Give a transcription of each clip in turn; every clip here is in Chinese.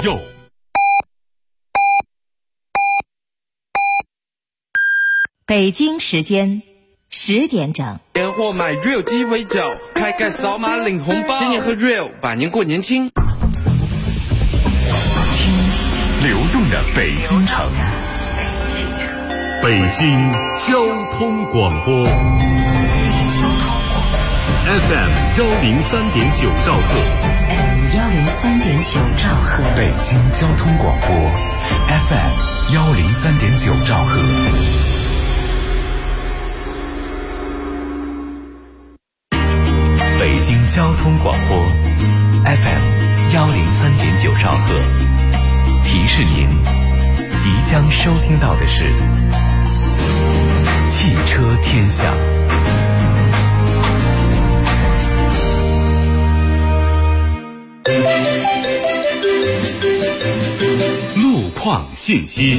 右。 北京时间10点整。 年货买 Real 鸡尾酒，开盖扫码领红包，新年喝 Real， 百年过年轻。 听流动的北京城，北京交通广播 FM 103.9兆赫 103.9兆赫， 北京交通广播 FM 103.9兆赫。北京交通广播 FM 103.9兆赫，提示您即将收听到的是汽车天下。路况信息。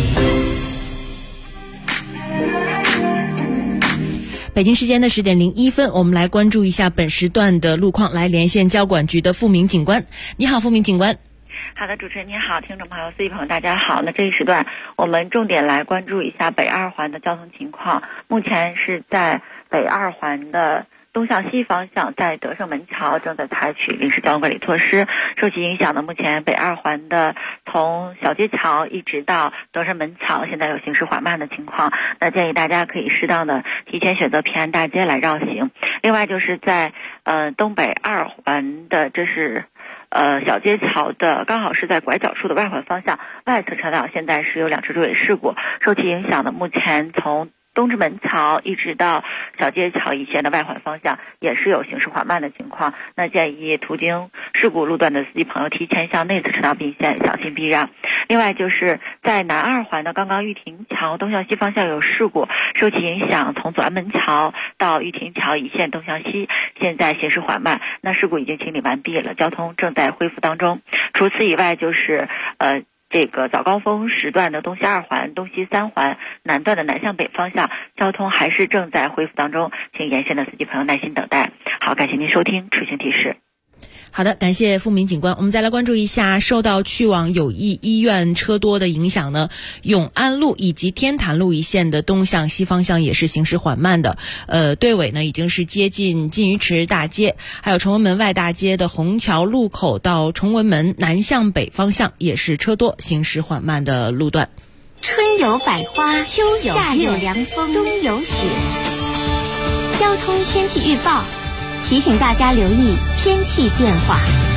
北京时间的10点01分，我们来关注一下本时段的路况，来连线交管局的付明警官。你好，付明警官。 好的，主持人您好，听众朋友、司机朋友大家好。那这一时段我们重点来关注一下北二环的交通情况。目前是在北二环的东向西方向，在德胜门桥正在采取临时交通管理措施。受其影响呢，目前北二环的从小街桥一直到德胜门桥现在有行驶缓慢的情况，那建议大家可以适当的提前选择平安大街来绕行。另外就是在东北二环的这是小街桥的刚好是在拐角处的外环方向外侧车道现在是有2车追尾事故，受其影响呢，目前从东直门桥一直到小街桥一线的外环方向也是有行驶缓慢的情况，那建议途经事故路段的司机朋友提前向内侧车道并线，小心避让。另外就是在南二环的刚刚玉亭桥东向西方向有事故，受其影响从左安门桥到玉亭桥一线东向西现在行驶缓慢，那事故已经清理完毕了，交通正在恢复当中。除此以外就是这个早高峰时段的东西二环、东西三环南段的南向北方向交通还是正在恢复当中，请沿线的司机朋友耐心等待。好，感谢您收听出行提示。 好的，感谢付明警官。我们再来关注一下，受到去往友谊医院车多的影响呢，永安路以及天坛路一线的东向西方向也是行驶缓慢的。队尾呢已经是接近金鱼池大街，还有崇文门外大街的虹桥路口到崇文门南向北方向也是车多，行驶缓慢的路段。 春有百花，秋有夏有凉风，冬有雪。交通天气预报提醒大家留意天气变化。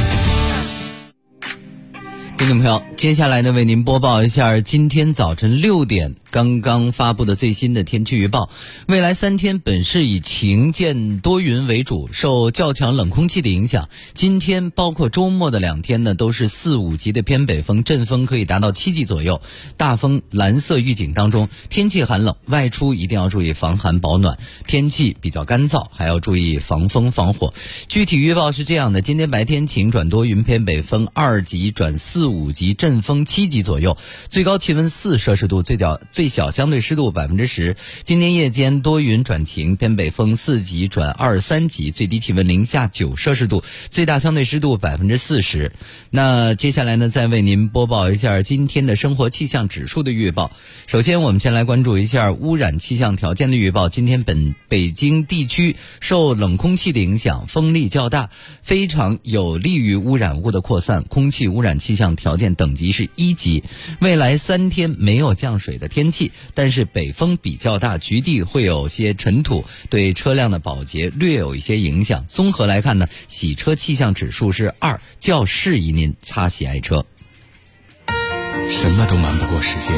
听众朋友，接下来呢为您播报一下今天早晨6点刚刚发布的最新的天气预报。未来3天本市以晴见多云为主，受较强冷空气的影响，今天包括周末的2天呢都是4、5级的偏北风，阵风可以达到7级左右，大风蓝色预警当中。天气寒冷，外出一定要注意防寒保暖，天气比较干燥，还要注意防风防火。具体预报是这样的，今天白天晴转多云偏北风2级转4、5级，阵风7级左右，最高气温4摄氏度，最小相对湿度10%。今天夜间多云转晴，偏北风4级转2、3级，最低气温零下9摄氏度，最大相对湿度40%。那接下来呢，再为您播报一下今天的生活气象指数的预报。首先我们先来关注一下污染气象条件的预报。今天北京地区受冷空气的影响，风力较大，非常有利于污染物的扩散，空气污染气象条件等级是1级。未来3天没有降水的天气，但是北风比较大，局地会有些尘土，对车辆的保洁略有一些影响。综合来看呢，洗车气象指数是2，较适宜您擦洗爱车。 什么都瞒不过时间，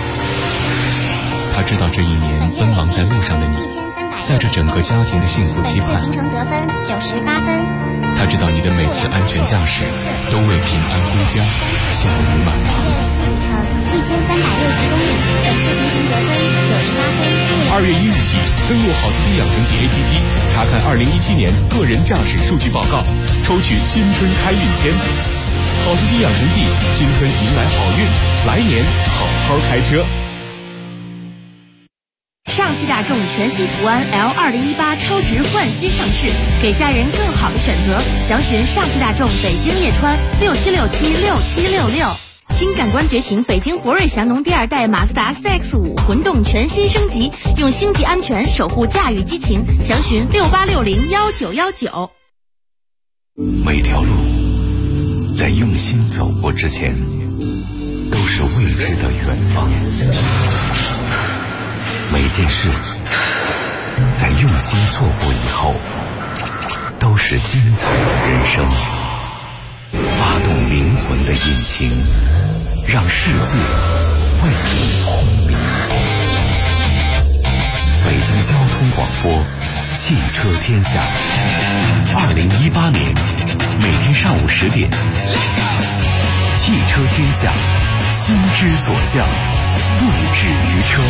他知道这一年奔忙在路上的你，在这整个家庭的幸福期盼。 行程得分98分。 他知道你的每次安全驾驶都为平安归家笑容满堂。 行程1360公里，本次行程得分98分。 2月1日起，登录好司机养成记 APP， 查看2017年个人驾驶数据报告，抽取新春开运签。好司机养成记，新春迎来好运，来年好好开车。 上汽大众全新途安 L2018 超值焕新上市，给家人更好的选择。详询上汽大众北京叶川67676766。 新感官觉醒，北京博瑞祥农第2代马自达 CX-5混动全新升级，用星级安全守护驾驭激情，详询68601919。 每条路在用心走过之前，都是未知的远方。每件事在用心做过以后，都是精彩的人生。发动灵魂的引擎，让世界为你轰鸣。北京交通广播，汽车天下。2018年每天上午10点，汽车天下，心之所向，不止于车。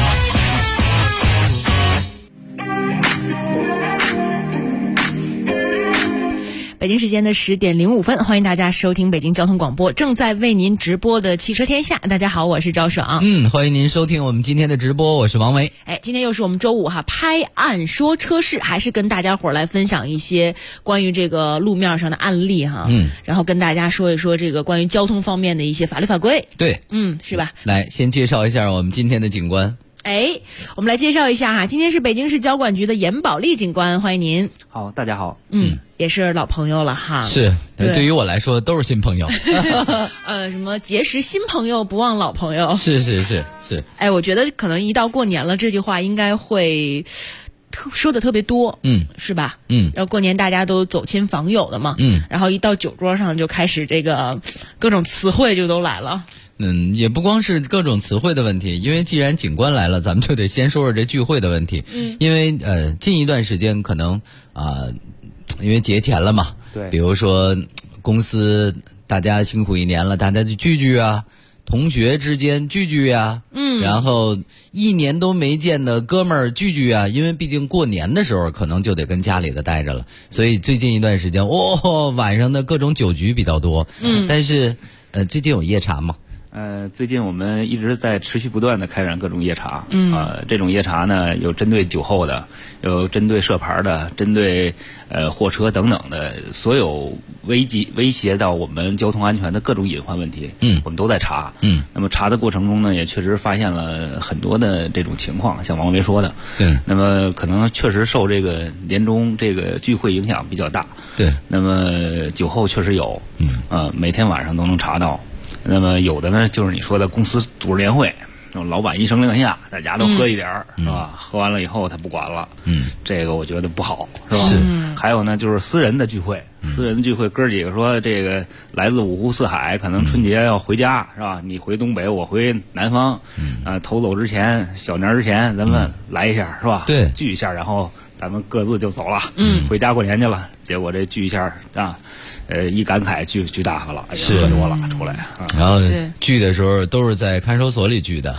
北京时间的10点05分，欢迎大家收听北京交通广播正在为您直播的汽车天下。大家好，我是赵爽。 欢迎您收听我们今天的直播，我是王维。 今天又是我们周五哈，拍案说车事，还是跟大家伙来分享一些关于这个路面上的案例哈。然后跟大家说一说这个关于交通方面的一些法律法规。 对， 是吧？ 来，先介绍一下我们今天的警官。 我们来介绍一下哈，今天是北京市交管局的严宝利警官，欢迎您。 好，大家好。 也是老朋友了哈。 是，对于我来说都是新朋友。 什么结识新朋友不忘老朋友。 是。 我觉得可能一到过年了，这句话应该会说的特别多，是吧？然后过年大家都走亲访友的嘛，然后一到酒桌上就开始这个各种词汇就都来了。 也不光是各种词汇的问题，因为既然警官来了，咱们就得先说说这聚会的问题。因为近一段时间可能因为节前了嘛， 对， 比如说公司大家辛苦一年了，大家就聚聚啊，同学之间聚聚啊，然后1年都没见的哥们儿聚聚啊，因为毕竟过年的时候可能就得跟家里的待着了，所以最近一段时间晚上的各种酒局比较多。但是最近有夜查吗？ 最近我们一直在持续不断的开展各种夜查。这种夜查呢，有针对酒后的，有针对涉牌的，针对货车等等的，所有威胁到我们交通安全的各种隐患问题，我们都在查。那么查的过程中呢，也确实发现了很多的这种情况，像王维说的。那么可能确实受这个年终这个聚会影响比较大。那么酒后确实有，每天晚上都能查到。那么有的呢，就是你说的公司组织年会，老板一声令下，大家都喝一点儿，是吧？喝完了以后他不管了，这个我觉得不好，是吧？还有呢，就是私人的聚会，哥几个说这个来自5湖4海，可能春节要回家，是吧？你回东北，我回南方，头走之前，小年之前，咱们来一下，是吧？ 对， 聚一下，然后咱们各自就走了，回家过年去了。结果这聚一下啊。一感慨聚大发了，喝多了出来， 然后聚的时候都是在看守所里聚的。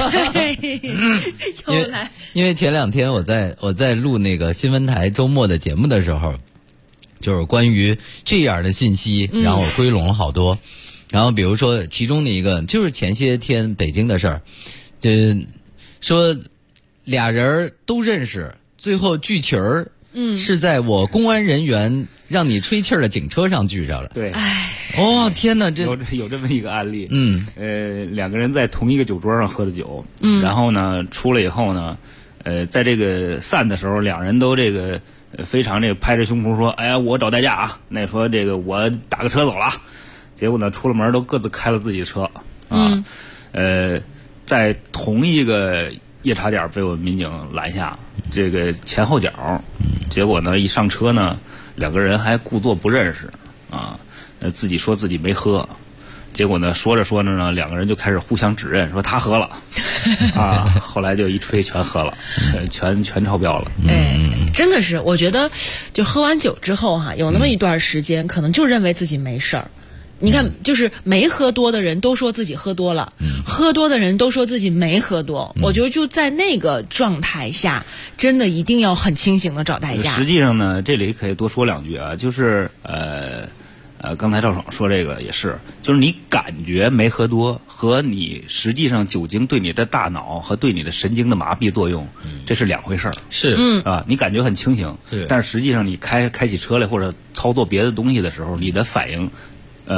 因为前2天我在录那个新闻台周末的节目的时候，就是关于这样的信息，然后我归拢了好多。然后比如说其中的一个就是前些天北京的事儿，说俩人都认识，最后聚群儿。是在我公安人员让你吹气儿的警车上聚着了。 对， 天哪，这有这么一个案例。2个人在同一个酒桌上喝的酒，然后呢出来以后呢，在这个散的时候，2人都这个非常这个拍着胸脯说：“哎呀，我找代驾啊！”那说这个我打个车走了。结果呢，出了门都各自开了自己的车啊。在同一个夜查点被我们民警拦下，这个前后脚，结果呢一上车呢，2个人还故作不认识啊，自己说自己没喝，结果呢说着说着呢，2个人就开始互相指认，说他喝了啊，后来就一吹全喝了，全超标了。 真的是，我觉得就喝完酒之后哈，有那么一段时间，可能就认为自己没事儿。你看，就是没喝多的人都说自己喝多了，喝多的人都说自己没喝多。我觉得就在那个状态下，真的一定要很清醒的找代驾。 实际上呢，这里可以多说2句啊，就是刚才赵爽说这个也是，就是你感觉没喝多和你实际上酒精对你的大脑和对你的神经的麻痹作用，这是2回事儿。 是啊，你感觉很清醒，但是实际上你开起车来或者操作别的东西的时候，你的反应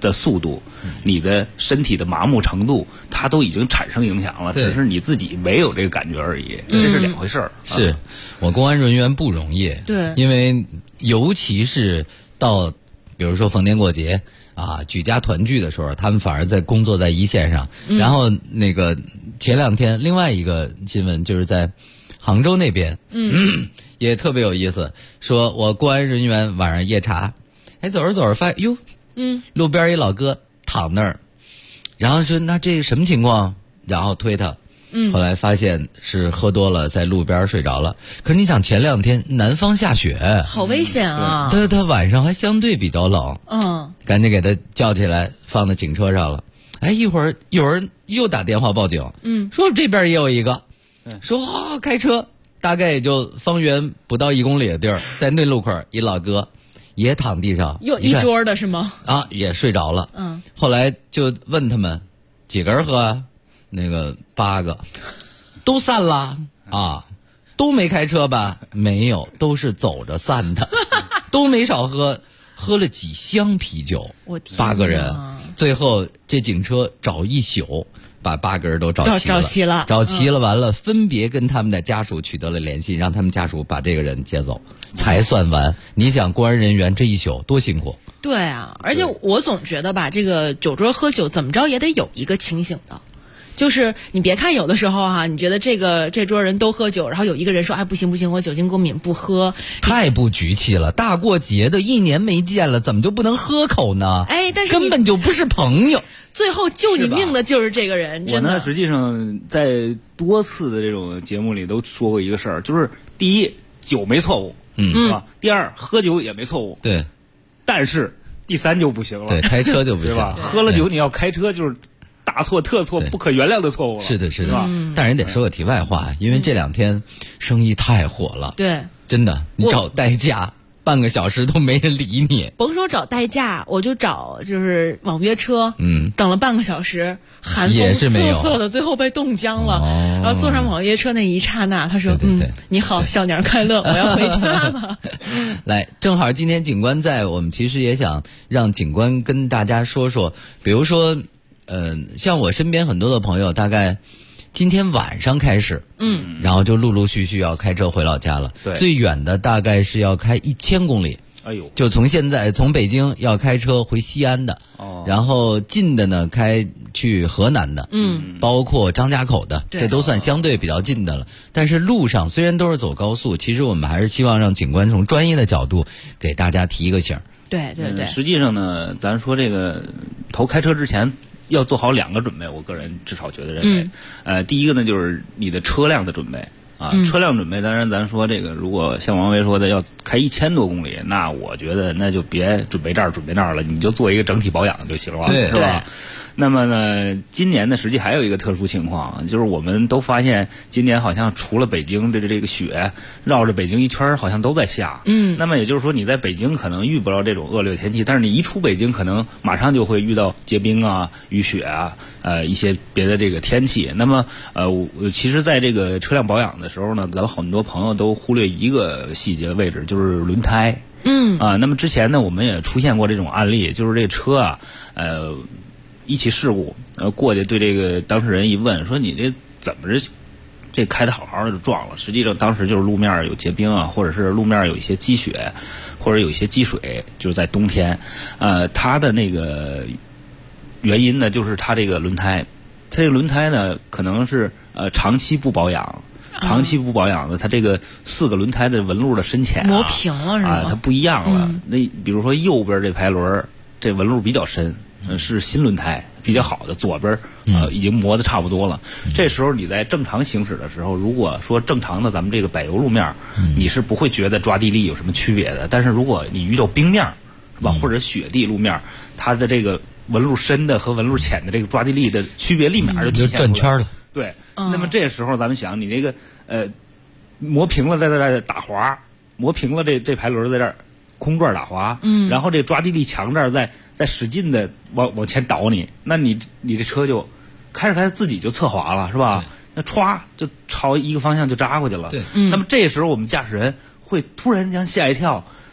的速度，你的身体的麻木程度，它都已经产生影响了，只是你自己没有这个感觉而已，这是两回事儿。 是我公安人员不容易， 对， 因为尤其是到比如说逢年过节啊，举家团聚的时候，他们反而在工作在一线上。然后那个前2天另外一个新闻就是在杭州那边，也特别有意思，说我公安人员晚上夜查，走着走着发现哟，路边一老哥躺那儿，然后说那这什么情况？然后推他，后来发现是喝多了，在路边睡着了。可是你想前2天南方下雪， 好危险啊！ 他晚上还相对比较冷，赶紧给他叫起来，放到警车上了。一会儿有人又打电话报警，说这边也有一个，说开车大概也就方圆不到1公里的地儿，在那路口一老哥也躺地上， 有一桌的是吗？ 也睡着了。后来就问他们几个人喝啊？那个8个，都散了啊，都没开车吧？没有，都是走着散的，都没少喝，喝了几箱啤酒。 我天 ，8个人，最后这警车找一宿，把8个人都找齐了，找齐了，完了分别跟他们的家属取得了联系，让他们家属把这个人接走，才算完。你想，公安人员这一宿多辛苦？ 对啊，而且我总觉得吧，这个酒桌喝酒怎么着也得有一个清醒的。就是你别看有的时候你觉得这桌人都喝酒，然后有一个人说不行，我酒精过敏不喝， 太不局气了。大过节的1年没见了，怎么就不能喝口呢？ 但是根本就不是朋友。 最后救你命的就是这个人。 我呢，实际上在多次的这种节目里都说过一个事儿，就是第一，酒没错误，是吧？第二，喝酒也没错误， 对。 但是第3就不行了， 对，开车就不行， 对吧？喝了酒你要开车就是大错特错不可原谅的错误了。 是的，但人得说个题外话，因为这2天生意太火了， 对， 真的，你找代驾半个小时都没人理你。 甭说找代驾，我就找就是网约车，等了半个小时，寒风瑟瑟的，最后被冻僵了。然后坐上网约车那一刹那，他说：“你好，小年快乐，我要回家了。” 来，正好今天警官在，我们其实也想让警官跟大家说说，比如说。像我身边很多的朋友，大概今天晚上开始，然后就陆陆续续要开车回老家了。 对， 最远的大概是要开1000公里。 哎呦， 就从北京要开车回西安的，然后近的呢开去河南的，包括张家口的，这都算相对比较近的了。但是路上虽然都是走高速，其实我们还是希望让警官从专业的角度给大家提一个醒。 对， 实际上呢，咱说这个开车之前。要做好2个准备，我个人至少觉得认为，第一个呢就是你的车辆的准备车辆准备，当然咱说这个，如果像王维说的要开1000多公里，那我觉得那就别准备这儿准备那儿了，你就做一个整体保养就行了，是吧？那么呢，今年呢，实际还有一个特殊情况，就是我们都发现今年好像除了北京这个雪绕着北京一圈好像都在下。那么也就是说你在北京可能遇不着这种恶劣天气，但是你一出北京可能马上就会遇到结冰啊、雨雪啊、一些别的这个天气。那么其实在这个车辆保养的时候呢，咱们很多朋友都忽略一个细节位置，就是轮胎。那么之前呢，我们也出现过这种案例，就是这车一起事故，过去对这个当事人一问，说你这怎么这开得好好的就撞了？实际上当时就是路面有结冰啊，或者是路面有一些积雪，或者有一些积水，就是在冬天。它的那个原因呢，就是它这个轮胎，它这个轮胎呢可能是长期不保养。长期不保养的，它这个4个轮胎的纹路的深浅磨平了是吗？ 它不一样了。那比如说右边这排轮，这纹路比较深。是新轮胎比较好的，左边已经磨得差不多了。这时候你在正常行驶的时候，如果说正常的咱们这个柏油路面，你是不会觉得抓地力有什么区别的。但是如果你遇到冰面，是吧，或者雪地路面，它的这个纹路深的和纹路浅的这个抓地力的区别立马就体现出来， 转圈了。 对，那么这时候咱们想，你这个磨平了在这打滑，磨平了这排轮在这儿空转打滑，然后这抓地力强这儿再使劲的往前倒你，那你这车就开着自己就侧滑了，是吧？那歘就朝一个方向就扎过去了。 对， 那么这时候我们驾驶人会突然间吓一跳，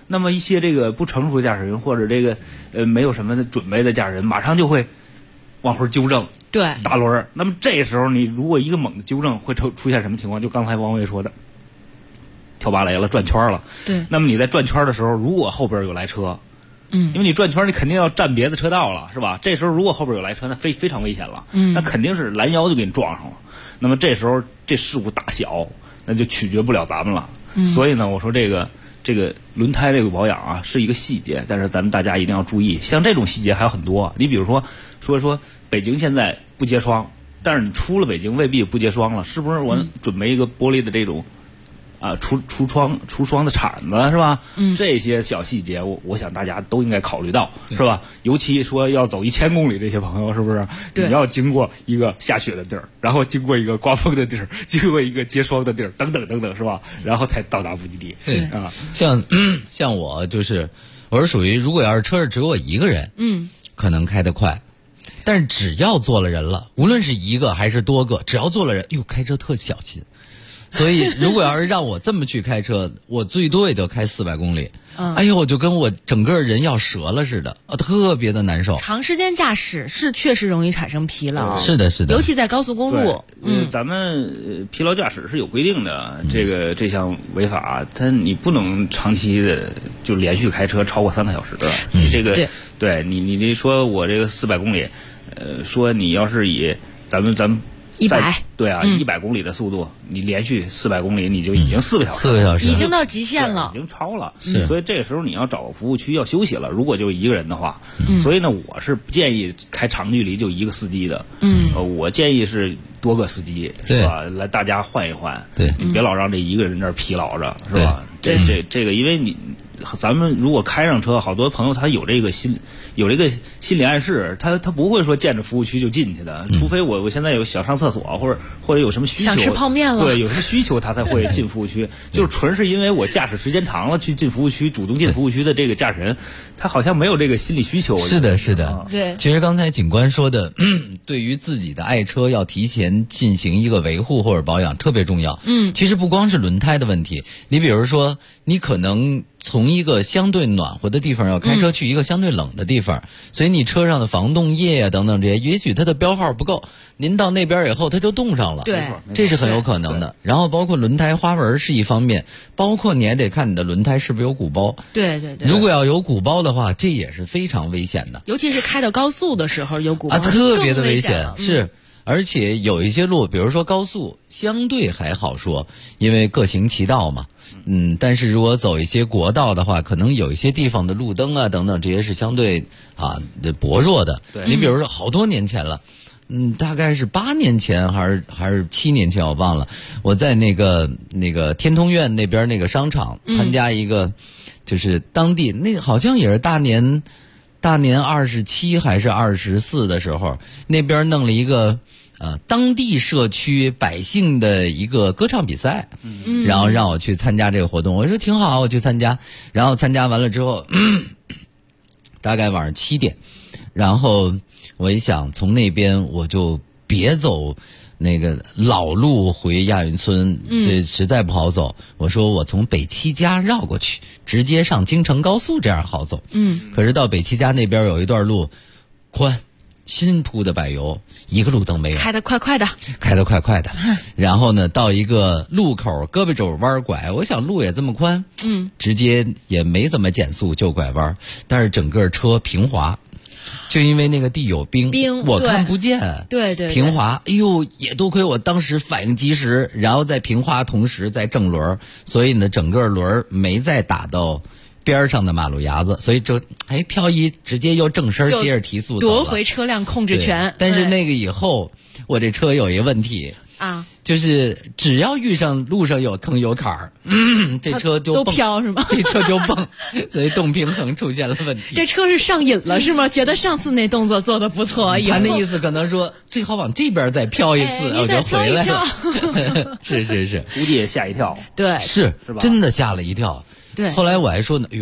那么一些这个不成熟的驾驶人或者这个没有什么准备的驾驶人，马上就会往回纠正对大轮儿。那么这时候你如果一个猛的纠正，会出现什么情况？就刚才王伟说的，跳芭蕾了，转圈了。 对。 那么你在转圈的时候，如果后边有来车，因为你转圈你肯定要占别的车道了，是吧？这时候如果后边有来车，那非常危险了。那肯定是拦腰就给你撞上了。那么这时候这事故大小，那就取决不了咱们了。所以呢，我说这个轮胎这个保养啊是一个细节，但是咱们大家一定要注意，像这种细节还有很多。你比如说北京现在不结霜，但是你出了北京未必不结霜了，是不是？我准备一个玻璃的这种除霜的铲子，是吧？这些小细节我想大家都应该考虑到，是吧？尤其说要走1000公里，这些朋友是不是？你要经过一个下雪的地儿，然后经过一个刮风的地儿，经过一个结霜的地儿，等等等等，是吧？然后才到达目的地。 对啊，像我就是我是属于，如果要是车上只有我一个人，可能开得快。但是只要坐了人了，无论是一个还是多个，只要坐了人，开车特小心。所以如果要是让我这么去开车，我最多也就开400公里。哎呦，我就跟我整个人要折了似的，特别的难受。 长时间驾驶是确实容易产生疲劳。 是的， 尤其在高速公路。 咱们疲劳驾驶是有规定的，这项违法，你不能长期的就连续开车超过3个小时的。你这个对你说我这个400公里，说你要是以咱们 100 对啊，100公里的速度，你连续400公里，你就已经4个小时 ，4个小时已经到极限了， 已经超了。所以这个时候你要找个服务区要休息了。如果就一个人的话，所以呢，我是不建议开长距离就一个司机的。我建议是多个司机，是吧？来大家换一换， 对， 你别老让这一个人这儿疲劳着，是吧？这个，因为咱们如果开上车，好多朋友他有这个心理暗示，他不会说见着服务区就进去的，除非我现在有想上厕所或者有什么需求， 想吃泡面了， 对，有什么需求他才会进服务区，就是纯是因为我驾驶时间长了去进服务区，主动进服务区的这个驾驶人，他好像没有这个心理需求。 是的，是的， 对。 其实刚才警官说的，对于自己的爱车要提前进行一个维护或者保养特别重要。其实不光是轮胎的问题，你比如说，你可能从一个相对暖和的地方要开车去一个相对冷的地方，所以你车上的防冻液啊等等这些，也许它的标号不够，您到那边以后它就冻上了， 对， 这是很有可能的。然后包括轮胎花纹是一方面，包括你还得看你的轮胎是不是有鼓包。 对， 如果要有鼓包的话，这也是非常危险的， 尤其是开到高速的时候有鼓包， 特别的危险。是。而且有一些路，比如说高速，相对还好说，因为各行其道嘛。但是如果走一些国道的话，可能有一些地方的路灯啊等等这些是相对薄弱的。你比如说好多年前了，大概是8年前还是7年前我忘了，我在那个天通苑那边那个商场参加一个，就是当地那个好像也是大年27还是24的时候，那边弄了一个当地社区百姓的一个歌唱比赛，然后让我去参加这个活动，我说挺好，我去参加。然后参加完了之后，大概晚上7点，然后我一想从那边我就别走那个老路回亚运村，这实在不好走。我说我从北七家绕过去，直接上京承高速，这样好走。可是到北七家那边有一段路宽，新铺的柏油，一个路灯没有， 开得快快的。然后呢，到一个路口，胳膊肘弯拐，我想路也这么宽，直接也没怎么减速就拐弯，但是整个车平滑。就因为那个地有冰我看不见，对， 平滑，哎呦，也多亏我当时反应及时，然后在平滑同时在正轮，所以呢，整个轮没再打到边上的马路牙子，所以就漂移直接又正身接着提速走了， 夺回车辆控制权。 但是那个以后，我这车有一个问题啊， 就是只要遇上路上有坑有坎儿，这车就都飘是吗？ 这车就蹦，所以动平衡出现了问题。 这车是上瘾了是吗？觉得上次那动作做得不错， 他那意思可能说最好往这边再飘一次，我就回来了。是， 估计也吓一跳。 对， 是吧？真的吓了一跳。 对， 后来我还说呢，哎呦，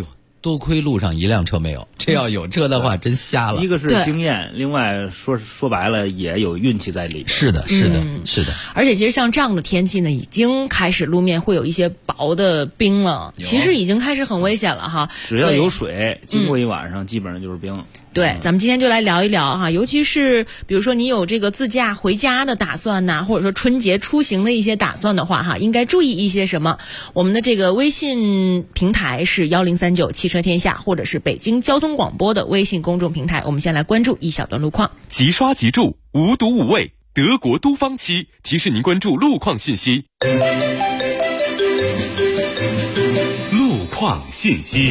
多亏路上一辆车没有，这要有车的话真瞎了。 一个是经验，另外说白了也有运气在里边。 是的，是的，是的。 而且其实像这样的天气呢，已经开始路面会有一些薄的冰了，其实已经开始很危险了哈。 只要有水，经过一晚上基本上就是冰。 对，咱们今天就来聊一聊哈，尤其是比如说你有这个自驾回家的打算呐，或者说春节出行的一些打算的话哈，应该注意一些什么？我们的这个微信平台是1039汽车天下，或者是北京交通广播的微信公众平台。我们先来关注一小段路况。 即刷即住，无毒无味，德国都方漆提示您关注路况信息。路况信息。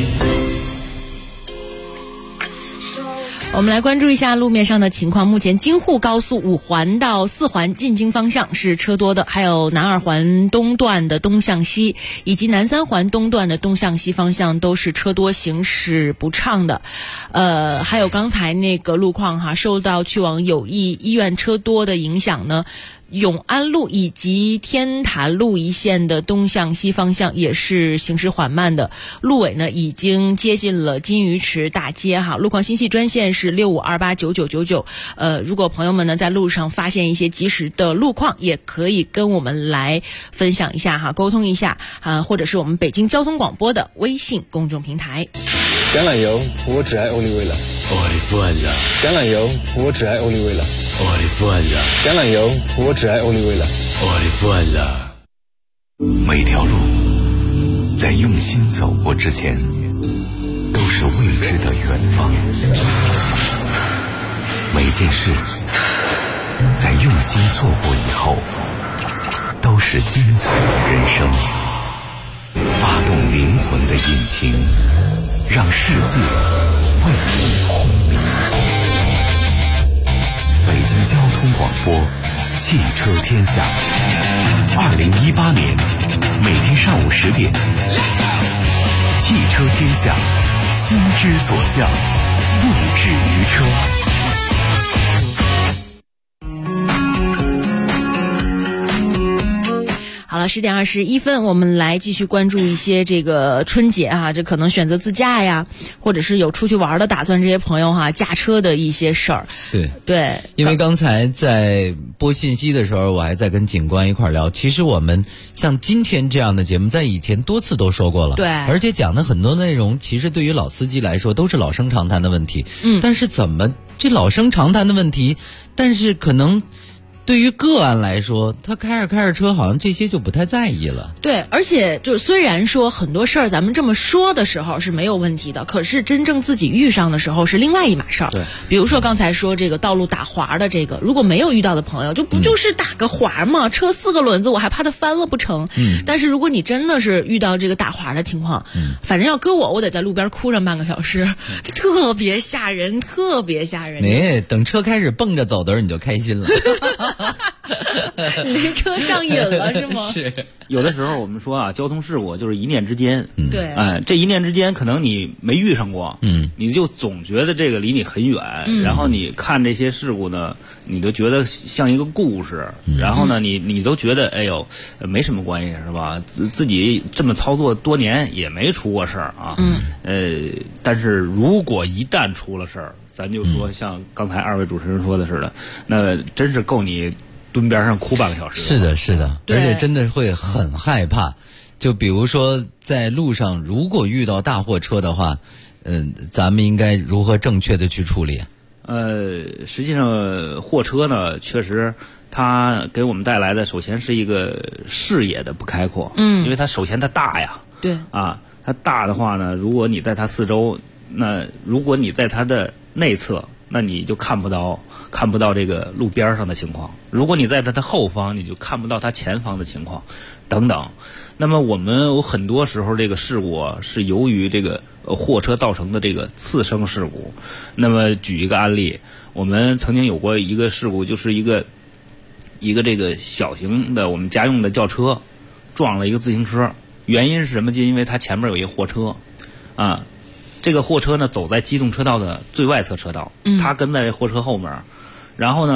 我们来关注一下路面上的情况。目前京沪高速5环到4环进京方向是车多的，还有南2环东段的东向西以及南3环东段的东向西方向都是车多，行驶不畅的。还有刚才那个路况哈，受到去往友谊医院车多的影响呢，永安路以及天坛路一线的东向西方向也是行驶缓慢的，路尾呢已经接近了金鱼池大街哈。路况信息专线是65289999。如果朋友们呢在路上发现一些及时的路况，也可以跟我们来分享一下哈，沟通一下或者是我们北京交通广播的微信公众平台。 橄榄油，我只爱欧丽薇了。橄榄油，我只爱欧丽薇了。橄榄油，我只爱欧丽薇了。 每条路在用心走过之前，都是未知的远方。每件事在用心做过以后，都是精彩的人生。发动灵魂的引擎，让世界为你轰鸣。北京交通广播，汽车天下。2018年，每天上午10点，汽车天下，心之所向，不止于车。 好了，10点21分，我们来继续关注一些这个春节啊，这可能选择自驾呀，或者是有出去玩的打算，这些朋友哈，驾车的一些事儿。对， 因为刚才在播信息的时候，我还在跟警官一块聊。其实我们像今天这样的节目，在以前多次都说过了， 对， 而且讲的很多内容，其实对于老司机来说都是老生常谈的问题。但是怎么这老生常谈的问题，但是可能对于个案来说，他开着车，好像这些就不太在意了。 对，而且就虽然说很多事儿咱们这么说的时候是没有问题的，可是真正自己遇上的时候是另外一码事儿。 对， 比如说刚才说这个道路打滑的这个，如果没有遇到的朋友，就不就是打个滑吗？车4个轮子，我还怕它翻了不成？但是如果你真的是遇到这个打滑的情况，反正要搁我得在路边哭上半个小时，特别吓人，特别吓人。 等车开始蹦着走的时候，你就开心了。 你那车上瘾了是吗？ 是。 有的时候我们说啊，交通事故就是一念之间。 对。 这一念之间，可能你没遇上过，你就总觉得这个离你很远，然后你看这些事故呢，你都觉得像一个故事，然后呢，你都觉得哎呦，没什么关系是吧？自己这么操作多年也没出过事儿啊。但是如果一旦出了事儿，咱就说像刚才2位主持人说的似的，那真是够你蹲边上哭半个小时。 是的，是的，而且真的会很害怕。就比如说在路上，如果遇到大货车的话，咱们应该如何正确的去处理？ 实际上货车呢，确实它给我们带来的，首先是一个视野的不开阔。因为它首先它大呀。 对。 它大的话呢，如果你在它四周，那如果你在它的内侧，那你就看不到这个路边上的情况。如果你在它的后方，你就看不到它前方的情况，等等。那么我们有很多时候这个事故是由于这个货车造成的这个次生事故。那么举一个案例，我们曾经有过一个事故，就是一个这个小型的我们家用的轿车撞了一个自行车。原因是什么？就因为它前面有一个货车这个货车呢走在机动车道的最外侧车道，它跟在这货车后面，然后呢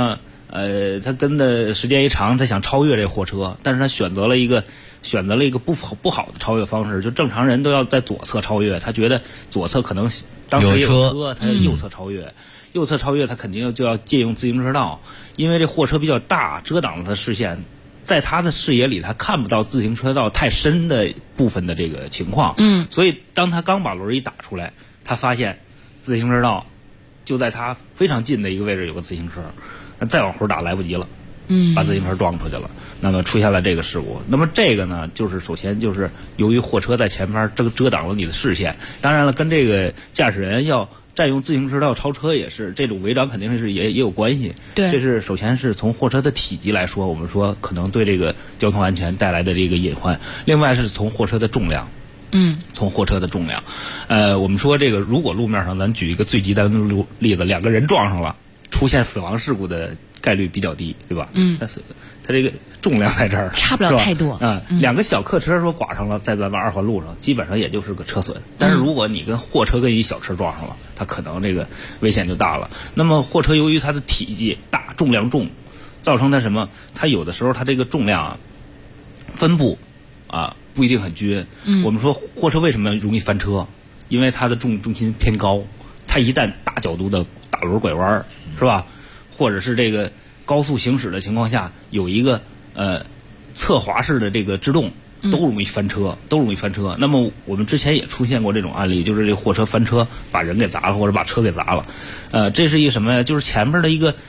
他跟的时间一长，他想超越这货车，但是他选择了一个不好的超越方式，就正常人都要在左侧超越，他觉得左侧可能当时有车，他右侧超越。右侧超越，他肯定就要借用自行车道，因为这货车比较大，遮挡了他视线，在他的视野里，他看不到自行车道太深的部分的这个情况。所以当他刚把轮一打出来，他发现自行车道就在他非常近的一个位置有个自行车，那再往回打来不及了。把自行车撞出去了，那么出现了这个事故。那么这个呢，就是首先就是由于货车在前面遮挡了你的视线，当然了，跟这个驾驶人要占用自行车道超车也是这种违章，肯定是也有关系。 对， 这是首先是从货车的体积来说，我们说可能对这个交通安全带来的这个隐患。另外是从货车的重量。从货车的重量，我们说这个如果路面上，咱举一个最极端的例子，两个人撞上了，出现死亡事故的概率比较低，对吧？但是它这个重量在这儿， 差不了太多。 两个小客车说剐上了，在咱们二环路上，基本上也就是个车损。但是如果你跟货车跟一小车撞上了，它可能这个危险就大了。那么货车由于它的体积大、重量重，造成它什么？它有的时候它这个重量分布不一定很均。我们说货车为什么容易翻车？因为它的重心偏高，它一旦大角度的大轮拐弯，是吧？或者是这个高速行驶的情况下，有一个侧滑式的这个制动，都容易翻车，那么我们之前也出现过这种案例，就是这货车翻车把人给砸了，或者把车给砸了。这是一个什么呀？就是前面的一个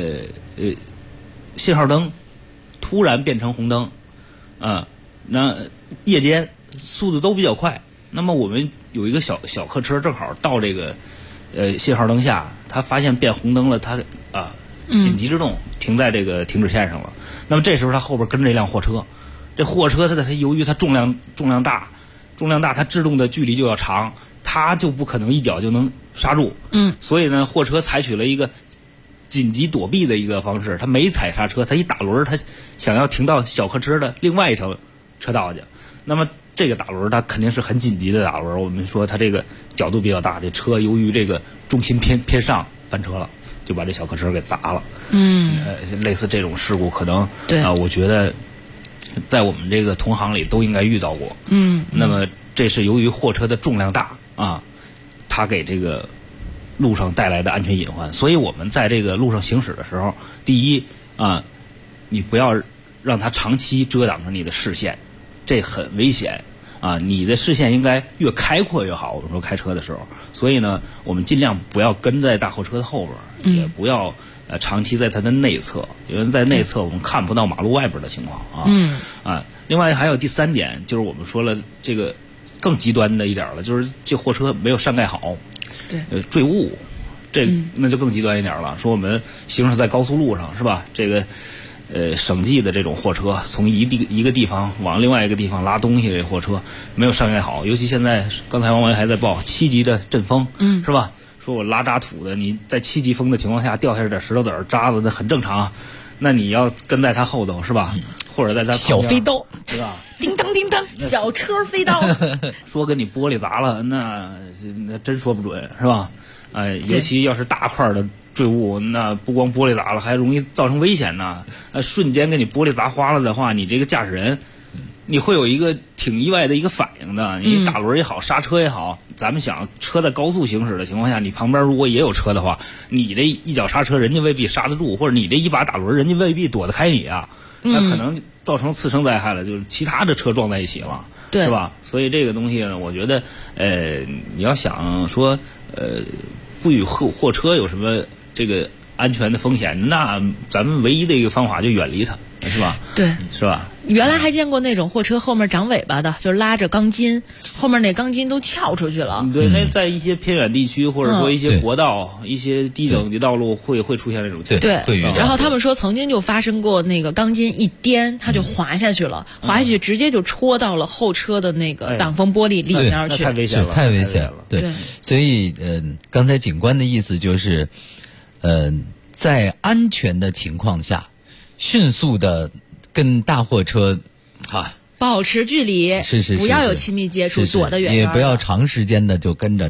信号灯突然变成红灯，那夜间速度都比较快，那么我们有一个小客车正好到这个信号灯下，他发现变红灯了，他紧急制动停在这个停止线上了。那么这时候他后边跟着一辆货车，这货车它由于它重量大，它制动的距离就要长，它就不可能一脚就能刹住。所以呢，货车采取了一个紧急躲避的一个方式，他没踩刹车，他一打轮，他想要停到小客车的另外一条车道去。那么这个打轮它肯定是很紧急的打轮，我们说它这个角度比较大，这车由于这个重心偏上翻车了，就把这小客车给砸了。类似这种事故可能我觉得在我们这个同行里都应该遇到过。那么这是由于货车的重量大它给这个路上带来的安全隐患。所以我们在这个路上行驶的时候，第一你不要让它长期遮挡着你的视线，这很危险你的视线应该越开阔越好，我们说开车的时候。所以呢，我们尽量不要跟在大货车的后边，也不要长期在它的内侧，因为在内侧我们看不到马路外边的情况另外还有第三点，就是我们说了这个更极端的一点了，就是这货车没有上盖好，坠物，那就更极端一点了。说我们行驶在高速路上，是吧？这个省际的这种货车从一个地方往另外一个地方拉东西，这货车没有上盖好，尤其现在刚才王文还在报7级的阵风，是吧？说我拉渣土的，你在7级风的情况下掉下点石头子儿渣子，那很正常。那你要跟在他后头，是吧？或者在他小飞刀， 是吧？ 叮当叮当，小车飞刀。 说跟你玻璃砸了，那真说不准，是吧？尤其要是大块的坠物，那不光玻璃砸了，还容易造成危险呢。瞬间给你玻璃砸花了的话，你这个驾驶人，你会有一个挺意外的一个反应的。你打轮也好，刹车也好，咱们想车在高速行驶的情况下，你旁边如果也有车的话，你这一脚刹车，人家未必刹得住，或者你这一把打轮，人家未必躲得开你啊。那可能造成次生灾害了，就是其他的车撞在一起了，是吧？所以这个东西呢，我觉得，你要想说，不与货车有什么这个安全的风险，那咱们唯一的一个方法就远离它，是吧？ 对， 是吧？ 原来还见过那种货车后面长尾巴的，就是拉着钢筋，后面那钢筋都翘出去了。 对，那在一些偏远地区或者说一些国道、一些低等级道路会出现这种情况。 对，然后他们说曾经就发生过那个钢筋一颠，它就滑下去了，滑下去直接就戳到了后车的那个挡风玻璃里面去， 太危险了， 太危险了。对，所以刚才警官的意思就是，在安全的情况下，迅速的跟大货车保持距离， 是， 不要有亲密接触，躲得远， 也不要长时间的就跟着他，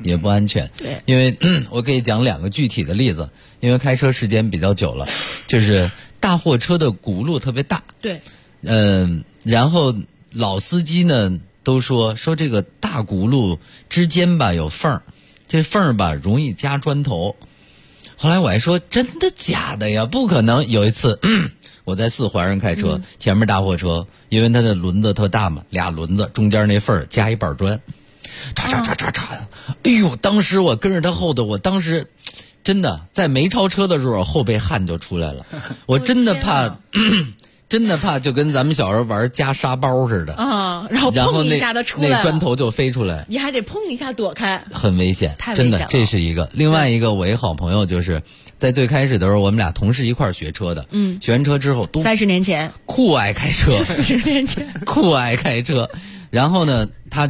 也不安全。 对， 因为我可以讲2个具体的例子，因为开车时间比较久了，就是大货车的轱辘特别大。 对， 然后老司机呢都说这个大轱辘之间吧有缝儿，这缝儿吧容易夹砖头。后来我还说真的假的呀？不可能。有一次我在4环上开车，前面大货车，因为它的轮子特大嘛，2轮子中间那缝儿加一板砖，嚓，哎呦！当时我跟着他后头，我当时真的在没超车的时候，后背汗就出来了。我真的怕，真的怕，就跟咱们小时候玩夹沙包似的啊，然后碰一下它出来了， 那砖头就飞出来， 你还得碰一下躲开， 很危险， 太危险了。 真的，这是一个。另外一个，我一好朋友就是在最开始的时候，我们俩同事一块儿学车的，学完车之后都 30年前酷爱开车 ，40年前酷爱开车。然后呢，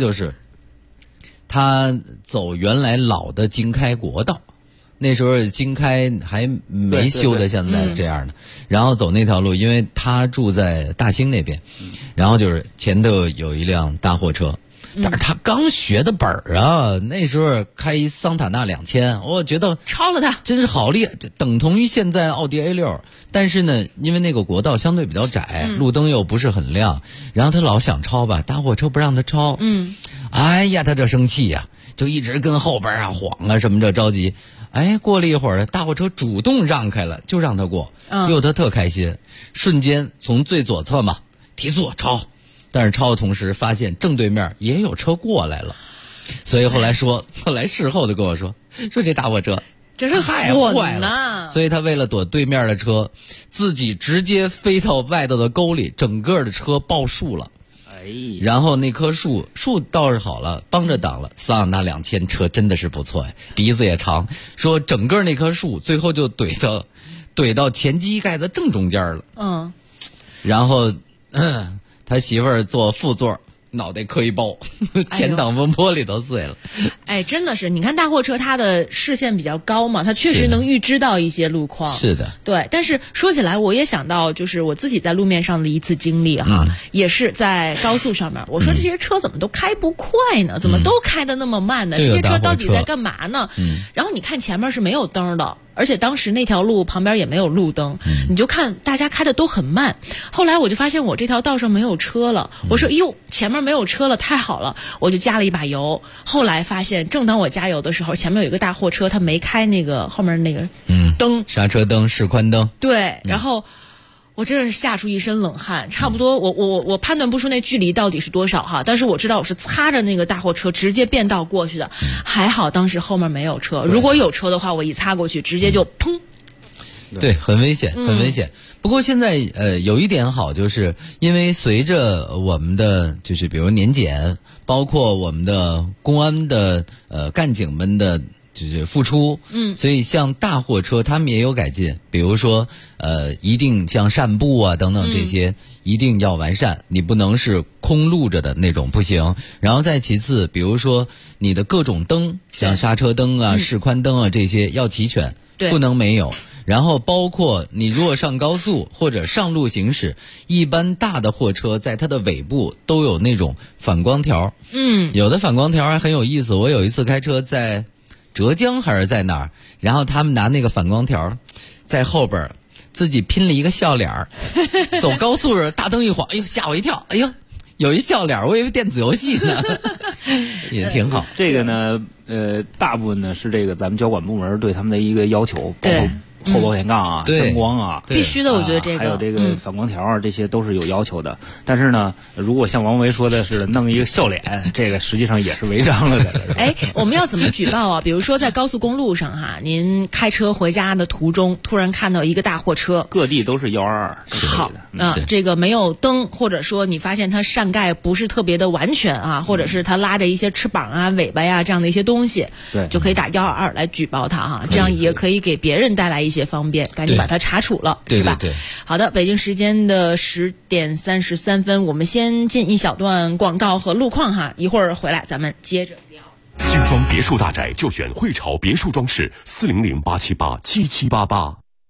他走原来老的京开国道。那时候京开还没修的像在这样的，然后走那条路，因为他住在大兴那边，然后就是前头有一辆大货车，但是他刚学的本儿啊，那时候开桑塔纳2000，我觉得超了他， 真是好厉害，等同于现在奥迪 A6。但是呢，因为那个国道相对比较窄，路灯又不是很亮，然后他老想超吧，大货车不让他超，哎呀，他这生气呀，就一直跟后边晃啊什么这着急。哎，过了一会儿，大货车主动让开了，就让他过，哟，他特开心，瞬间从最左侧嘛提速超，但是超的同时发现正对面也有车过来了，所以后来事后的跟我说这大货车真是太坏了，所以他为了躲对面的车，自己直接飞到外头的沟里，整个的车抱树了。然后那棵树倒是好了，帮着挡了。桑塔纳2000车真的是不错哎，鼻子也长。说整个那棵树最后就怼到前机盖的正中间了。然后他媳妇儿坐副座，脑袋磕一包，前挡风玻璃都碎了。 哎，真的是，你看大货车它的视线比较高嘛，它确实能预知到一些路况。 是的， 对。但是说起来，我也想到就是我自己在路面上的一次经历哈，也是在高速上面。我说这些车怎么都开不快呢？怎么都开得那么慢呢？这些车到底在干嘛呢？然后你看前面是没有灯的。而且当时那条路旁边也没有路灯，你就看大家开的都很慢。后来我就发现我这条道上没有车了，我说哟，前面没有车了，太好了，我就加了一把油。后来发现，正当我加油的时候，前面有一个大货车，他没开那个后面那个灯， 刹车灯、示宽灯。 对，然后我真是吓出一身冷汗，差不多我判断不出那距离到底是多少哈，但是我知道我是擦着那个大货车直接变道过去的，还好当时后面没有车，如果有车的话，我一擦过去直接就砰。 对，很危险，很危险。不过现在有一点好，就是因为随着我们的就是比如年检，包括我们的公安的干警们的就是付出，所以像大货车他们也有改进，比如说一定像善步啊等等这些一定要完善，你不能是空路着的那种不行。然后再其次，比如说你的各种灯，像刹车灯啊、示宽灯啊这些要齐全，不能没有。然后包括你如果上高速或者上路行驶，一般大的货车在它的尾部都有那种反光条，有的反光条还很有意思。我有一次开车在浙江还是在哪儿，然后他们拿那个反光条在后边自己拼了一个笑脸走高速时大灯一晃，哎呦吓我一跳，哎呦有一笑脸，我以为电子游戏呢也挺好。 这个呢大部分呢是这个咱们交管部门对他们的一个要求，包括后保险杠啊、灯光啊， 必须的，我觉得这个还有这个反光条啊，这些都是有要求的。但是呢，如果像王维说的是弄一个笑脸，这个实际上也是违章了的。 哎，我们要怎么举报啊？比如说在高速公路上哈，您开车回家的途中，突然看到一个大货车， 各地都是122， 好这个没有灯，或者说你发现它扇盖不是特别的完全啊，或者是它拉着一些翅膀啊、尾巴呀这样的一些东西， 对， 就可以打122来举报它哈，这样也可以给别人带来一些方便，赶紧把它查处了，是吧？ 对。 好的，北京时间的10点33分，我们先进一小段广告和路况哈，一会儿回来咱们接着聊。 精装别墅大宅就选汇潮别墅装饰，400-878-7788。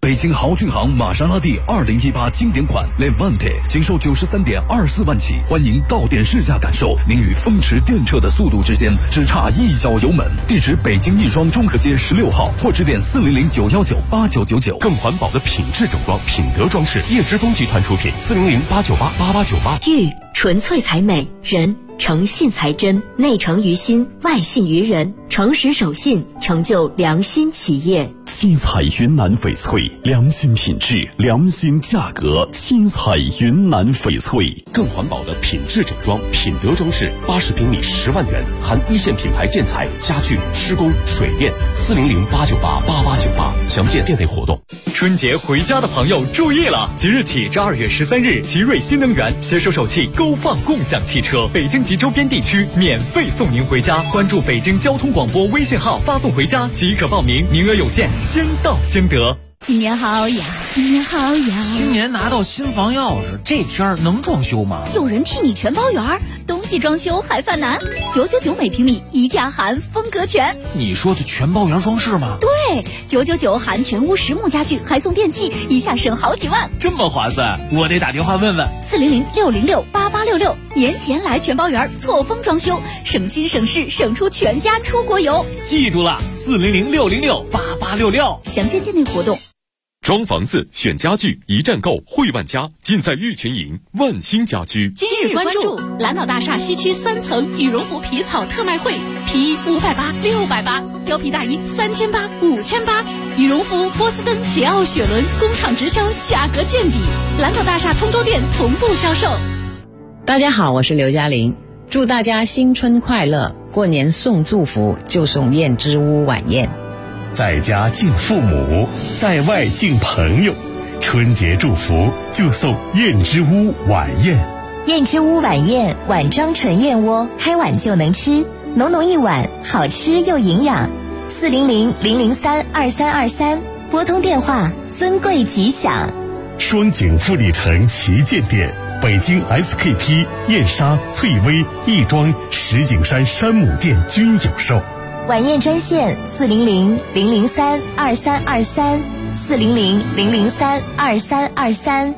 北京豪骏行玛莎拉蒂2018经典款 Levante 仅售93.24万起，欢迎到店试驾感受，您与风驰电掣的速度之间只差一脚油门。地址北京亦庄中和街16号，或致电400-919-8999。 更环保的品质整装，品德装饰，叶之峰集团出品，400-898-8898。 玉纯粹才美，人诚信才真，内诚于心，外信于人，诚实守信，成就良心企业。 新彩云南翡翠，良心品质，良心价格。新彩云南翡翠， 更环保的品质整装，品德装饰，80平米10万元，含一线品牌建材、家具、施工、水电。400-898-8898，详见店内活动。 春节回家的朋友注意了，即日起至2月13日，奇瑞新能源携手首汽勾放共享汽车，北京及周边地区免费送您回家。关注北京交通广播微信号，发送回家即可报名，名额有限，先到先得。 新年好呀，新年好呀！ 新年拿到新房钥匙，这天儿能装修吗？ 有人替你全包圆儿，冬季装修还犯难，999每平米，一价含风格全。 你说的全包圆装饰吗？ 对，999含全屋实木家具，还送电器，一下省好几万， 这么划算，我得打电话问问。 400-606-8866，年前来全包圆，错峰装修，省心省事，省出全家出国游。 记住了，400-606-8866， 详见店内活动。 装房子选家具，一站购汇万家，尽在玉泉营万兴家居。 今日关注蓝岛大厦西区3层羽绒服皮草特卖会，皮衣580、680，貂皮大衣3800、5800，羽绒服波司登、捷奥、雪伦工厂直销，价格见底。蓝岛大厦通州店同步销售。 大家好，我是刘嘉玲，祝大家新春快乐！过年送祝福就送燕之屋晚宴。 在家敬父母，在外敬朋友，春节祝福就送燕之屋晚宴。 燕之屋晚宴，碗装纯燕窝，开碗就能吃，浓浓一碗，好吃又营养。400-003-2323，拨通电话，尊贵吉祥。 双井富力城旗舰店，北京 SKP、燕莎、翠微、亦庄、石景山山姆店均有售。 晚宴专线400-003-2323，400-003-2323。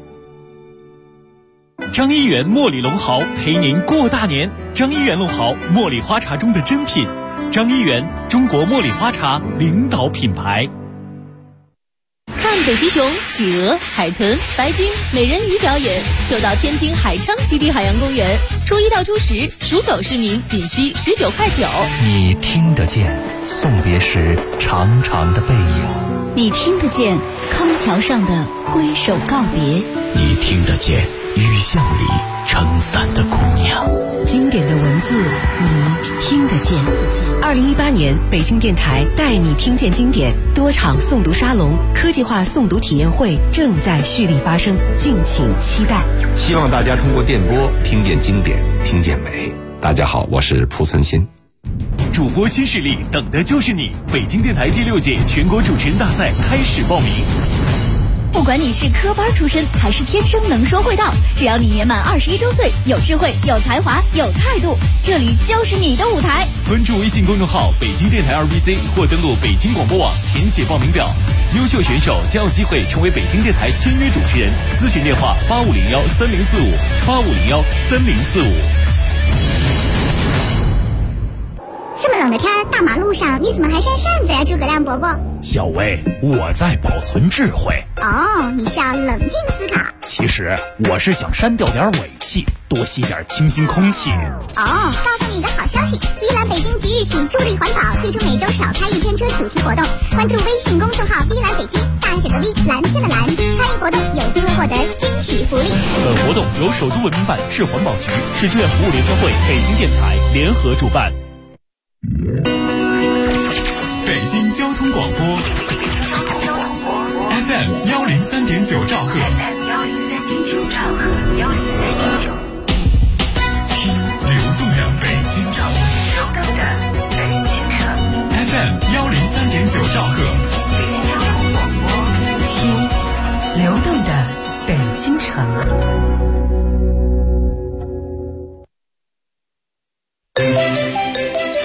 张一元茉莉龙毫陪您过大年。张一元龙毫，茉莉花茶中的珍品。张一元，中国茉莉花茶领导品牌。 看北极熊、企鹅、海豚、白鲸、美人鱼表演，就到天津海昌基地海洋公园。初1到初10，属狗市民仅需19.9块。 你听得见送别时长长的背影， 你听得见康桥上的挥手告别， 你听得见雨巷里撑伞的姑娘。 经典的文字，你听得见。2018年，北京电台带你听见经典多场诵读沙龙、科技化诵读体验会正在蓄力发生，敬请期待。 希望大家通过电波听见经典，听见美。大家好，我是蒲存昕。 主播新势力，等的就是你！北京电台第6届全国主持人大赛开始报名。 不管你是科班出身还是天生能说会道，只要你年满21周岁，有智慧、有才华、有态度，这里就是你的舞台。 关注微信公众号北京电台2BC 或登录北京广播网填写报名表，优秀选手将有机会成为北京电台签约主持人。咨询电话85013045，85013045。 这么冷的天，大马路上你怎么还扇扇子呀，诸葛亮伯伯？ 小薇，我在保存智慧。 哦，你是要冷静思考。 其实我是想删掉点尾气，多吸点清新空气。 哦，告诉你一个好消息，依兰北京即日起助力环保，推出每周少开1天车主题活动。关注微信公众号依兰北京，大写的 V， 蓝天的蓝，参与活动有机会获得惊喜福利。 本活动由首都文明办、市环保局、市志愿服务联合会、北京电台联合主办。 北京交通广播 FM 103.9兆赫，听流动的北京城，FM 103.9兆赫， 听流动的北京城。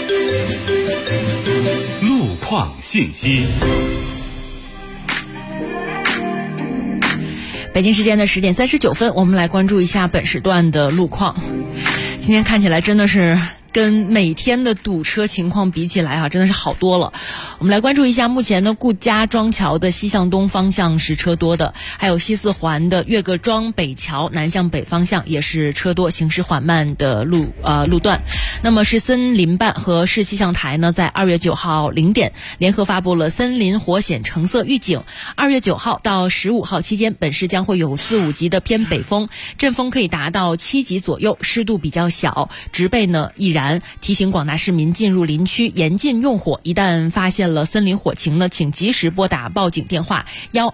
路况信息。 北京时间的10点39分，我们来关注一下本时段的路况。今天看起来真的是跟每天的堵车情况比起来啊，真的是好多了。我们来关注一下目前的顾家庄桥的西向东方向是车多的，还有西四环的岳各庄北桥南向北方向也是车多，行驶缓慢的路段。那么是森林办和市气象台呢，在2月9号0点联合发布了森林火险橙色预警。2月9号到15号期间，本市将会有4、5级的偏北风，阵风可以达到7级左右，湿度比较小，植被呢易燃，提醒广大市民进入林区严禁用火，一旦发现了森林火情呢，请及时拨打报警电话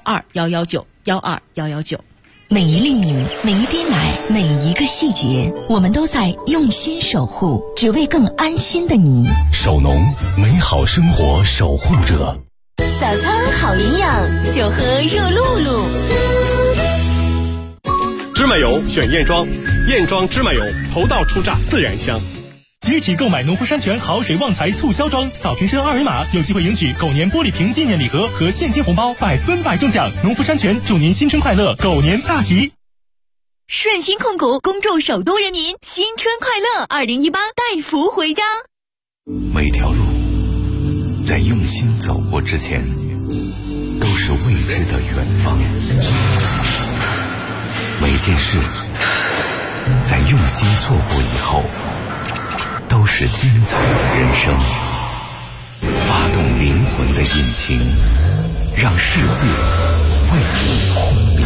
12119。 每一粒米，每一滴奶，每一个细节，我们都在用心守护，只为更安心的你。 守农，美好生活守护者。 早餐好营养，就喝热露露。 芝麻油选燕庄，燕庄芝麻油头道出榨，自然香。 即起购买农夫山泉好水旺财促销装，扫瓶身2维码，有机会赢取狗年玻璃瓶纪念礼盒和现金红包，100%中奖。农夫山泉祝您新春快乐，狗年大吉！ 顺鑫控股恭祝首都人民新春快乐，2018带福回家。 每条路在用心走过之前，都是未知的远方。每件事在用心做过以后，都是精彩的人生。发动灵魂的引擎，让世界为你轰鸣。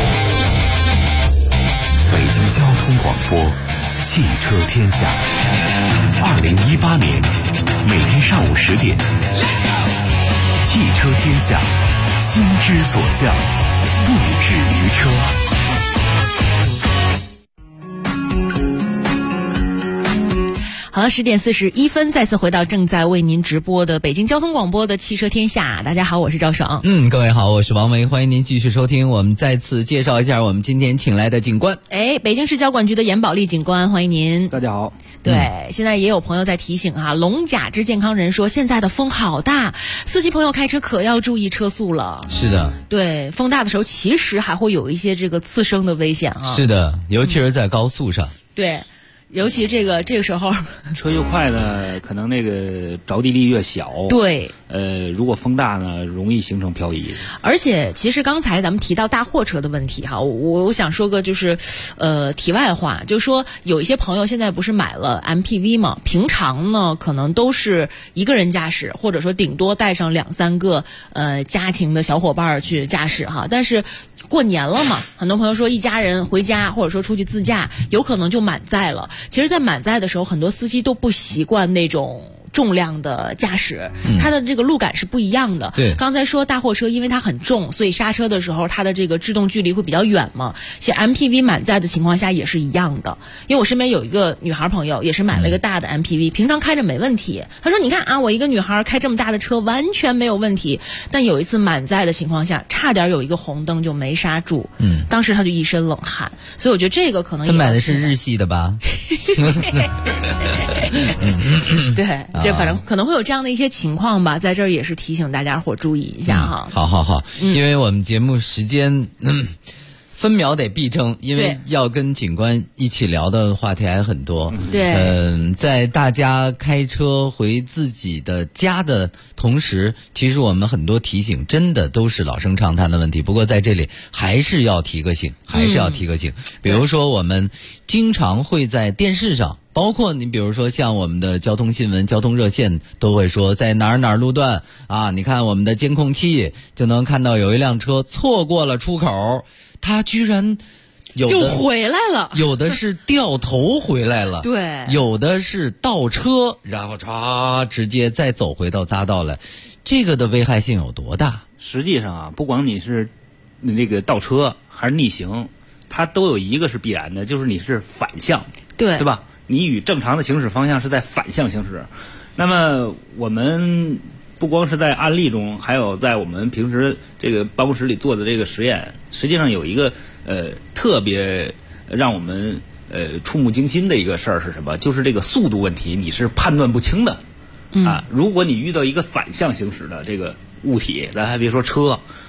北京交通广播，汽车天下。2018年每天上午10点，汽车天下，心之所向，不止于车。 好了，10点41分，再次回到正在为您直播的北京交通广播的汽车天下。大家好，我是赵爽。 各位好，我是王维，欢迎您继续收听。我们再次介绍一下我们今天请来的警官。 北京市交管局的严宝利警官，欢迎您。 大家好。 对，现在也有朋友在提醒龙甲之健康人说，现在的风好大，司机朋友开车可要注意车速了。 是的， 对，风大的时候其实还会有一些这个次生的危险啊。 是的，尤其是在高速上。 对。尤其这个时候， 车越快呢，可能那个着地力越小。 对， 如果风大呢，容易形成漂移。 而且，其实刚才咱们提到大货车的问题我想说个就是，题外话，就是说有一些朋友现在不是买了 MPV 嘛，平常呢可能都是一个人驾驶，或者说顶多带上2、3个家庭的小伙伴去驾驶但是过年了嘛，很多朋友说一家人回家或者说出去自驾，有可能就满载了。其实在满载的时候，很多司机都不习惯那种重量的驾驶，它的这个路感是不一样的。 对， 刚才说大货车因为它很重，所以刹车的时候它的这个制动距离会比较远嘛。像 MPV 满载的情况下也是一样的。因为我身边有一个女孩朋友也是买了一个大的 MPV，平常开着没问题。她说你看我一个女孩开这么大的车完全没有问题，但有一次满载的情况下差点有一个红灯就没刹住，当时她就一身冷汗。所以我觉得这个可能也她买的是日系的吧。 对，这反正可能会有这样的一些情况吧，在这儿也是提醒大家伙注意一下哈。 好，因为我们节目时间分秒得必争，因为要跟警官一起聊的话题还很多。 对， 在大家开车回自己的家的同时，其实我们很多提醒真的都是老生常谈的问题，不过在这里还是要提个醒。比如说我们经常会在电视上，包括你比如说像我们的交通新闻、交通热线都会说在哪儿路段你看我们的监控器就能看到有一辆车错过了出口，它居然又回来了， 有的是掉头回来了， 对， 有的是倒车，然后直接再走回到匝道来，这个的危害性有多大？ 实际上不管你是那个倒车还是逆行，它都有一个是必然的，就是你是反向，对吧？你与正常的行驶方向是在反向行驶。那么我们不光是在案例中，还有在我们平时这个办公室里做的这个实验，实际上有一个特别让我们触目惊心的一个事儿是什么？就是这个速度问题，你是判断不清的。如果你遇到一个反向行驶的这个物体，咱还别说车，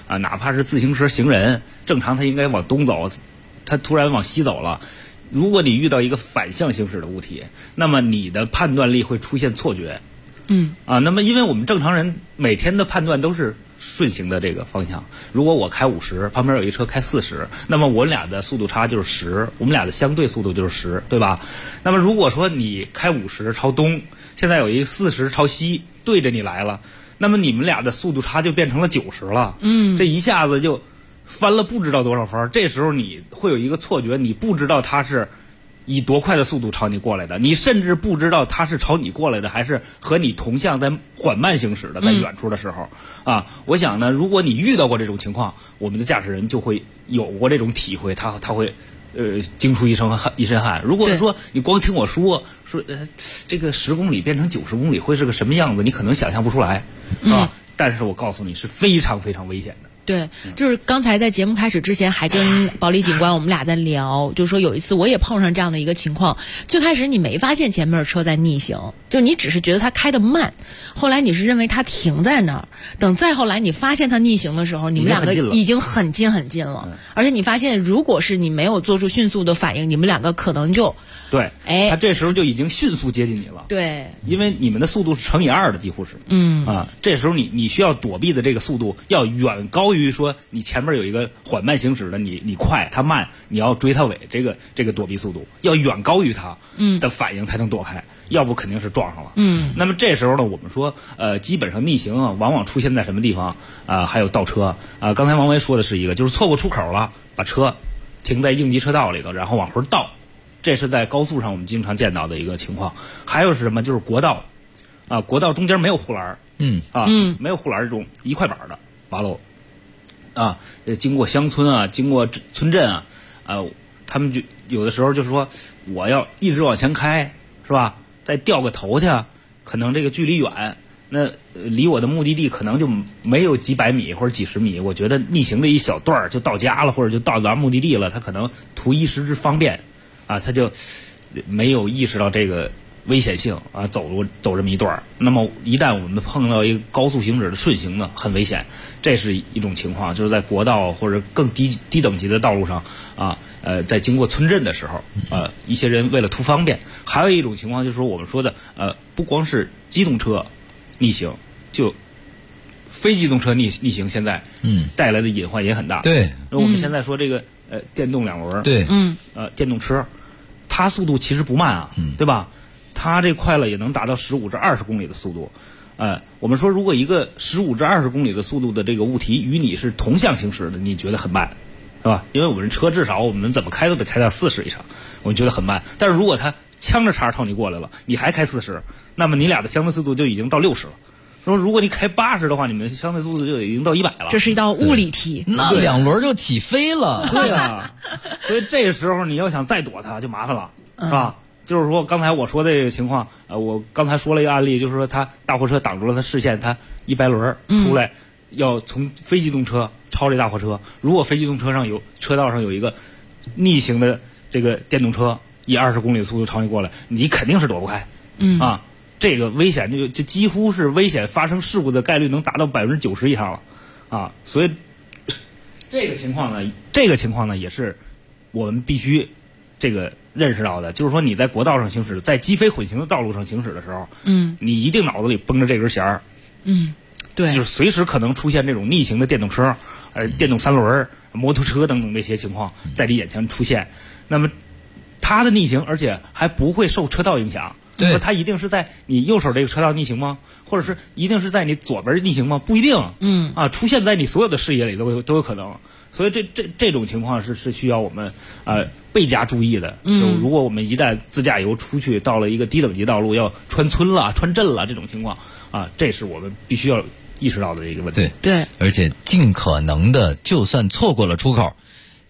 啊，哪怕是自行车行人，正常他应该往东走，他突然往西走了。如果你遇到一个反向行驶的物体，那么你的判断力会出现错觉。那么因为我们正常人每天的判断都是顺行的这个方向，如果我开50，旁边有一车开40，那么我俩的速度差就是10，我们俩的相对速度就是10，对吧？那么如果说你开50朝东，现在有一个40朝西对着你来了，那么你们俩的速度差就变成了90了。这一下子就翻了不知道多少分。这时候你会有一个错觉，你不知道他是以多快的速度朝你过来的，你甚至不知道他是朝你过来的，还是和你同向在缓慢行驶的，在远处的时候。我想呢，如果你遇到过这种情况，我们的驾驶人就会有过这种体会，他会惊出一身汗。如果说你光听我说这个10公里变成90公里会是个什么样子，你可能想象不出来，但是我告诉你是非常非常危险的。 对，就是刚才在节目开始之前还跟保利警官我们俩在聊，就是说有一次我也碰上这样的一个情况，最开始你没发现前面车在逆行，就是你只是觉得他开得慢，后来你是认为他停在那儿，等再后来你发现他逆行的时候，你们两个已经很近了，而且你发现如果是你没有做出迅速的反应，你们两个可能就对，他这时候就已经迅速接近你了。 对， 因为你们的速度是乘以2的，几乎是。这时候你需要躲避的这个速度要远高于说你前面有一个缓慢行驶的，你快他慢，你要追他尾，这个躲避速度要远高于他的反应才能躲开，要不肯定是撞上了。那么这时候呢，我们说基本上逆行往往出现在什么地方还有倒车刚才王维说的是一个，就是错过出口了，把车停在应急车道里头，然后往回倒，这是在高速上我们经常见到的一个情况。还有是什么？就是国道国道中间没有护栏，没有护栏这种一块板的马路经过乡村经过村镇他们就有的时候就是说我要一直往前开，是吧？再掉个头去，可能这个距离远，那离我的目的地可能就没有几百米或者几十米，我觉得逆行的一小段就到家了，或者就到达目的地了，他可能图一时之方便他就没有意识到这个危险性走这么一段。那么一旦我们碰到一个高速行驶的顺行呢，很危险。这是一种情况，就是在国道或者更低等级的道路上在经过村镇的时候一些人为了图方便。还有一种情况就是说我们说的不光是机动车逆行，就非机动车逆行现在带来的隐患也很大。 对， 我们现在说这个电动2轮， 对， 电动车它速度其实不慢对吧？它这快了也能达到15至20公里的速度。我们说如果一个15至20公里的速度的这个物体与你是同向行驶的，你觉得很慢，是吧？因为我们车至少我们怎么开都得开到40以上，我们觉得很慢。但是如果它呛着茬朝你过来了，你还开40，那么你俩的相对速度就已经到60了。如果你开80的话，你们相对速度就已经到100了。 这是一道物理题， 那2轮就起飞了。 对所以这时候你要想再躲它就麻烦了，是吧？就是说刚才我说的这个情况我刚才说了一个案例，就是说他大货车挡住了他视线，他一白轮出来要从非机动车超这大货车，如果非机动车上车道上有一个逆行的这个电动车以20公里的速度朝你过来，你肯定是躲不开这个危险就几乎是危险发生事故的概率能达到90%以上了所以这个情况呢也是我们必须这个认识到的，就是说你在国道上行驶，在机非混行的道路上行驶的时候你一定脑子里绷着这根弦儿对， 就是随时可能出现这种逆行的电动车电动3轮摩托车等等这些情况在你眼前出现。那么它的逆行而且还不会受车道影响， 对， 它一定是在你右手这个车道逆行吗？或者是一定是在你左边逆行吗？不一定出现在你所有的视野里都有可能。所以这种情况是需要我们倍加注意的。如果我们一旦自驾游出去到了一个低等级道路，要穿村了穿镇了这种情况这是我们必须要意识到的一个问题。 对， 而且尽可能的就算错过了出口，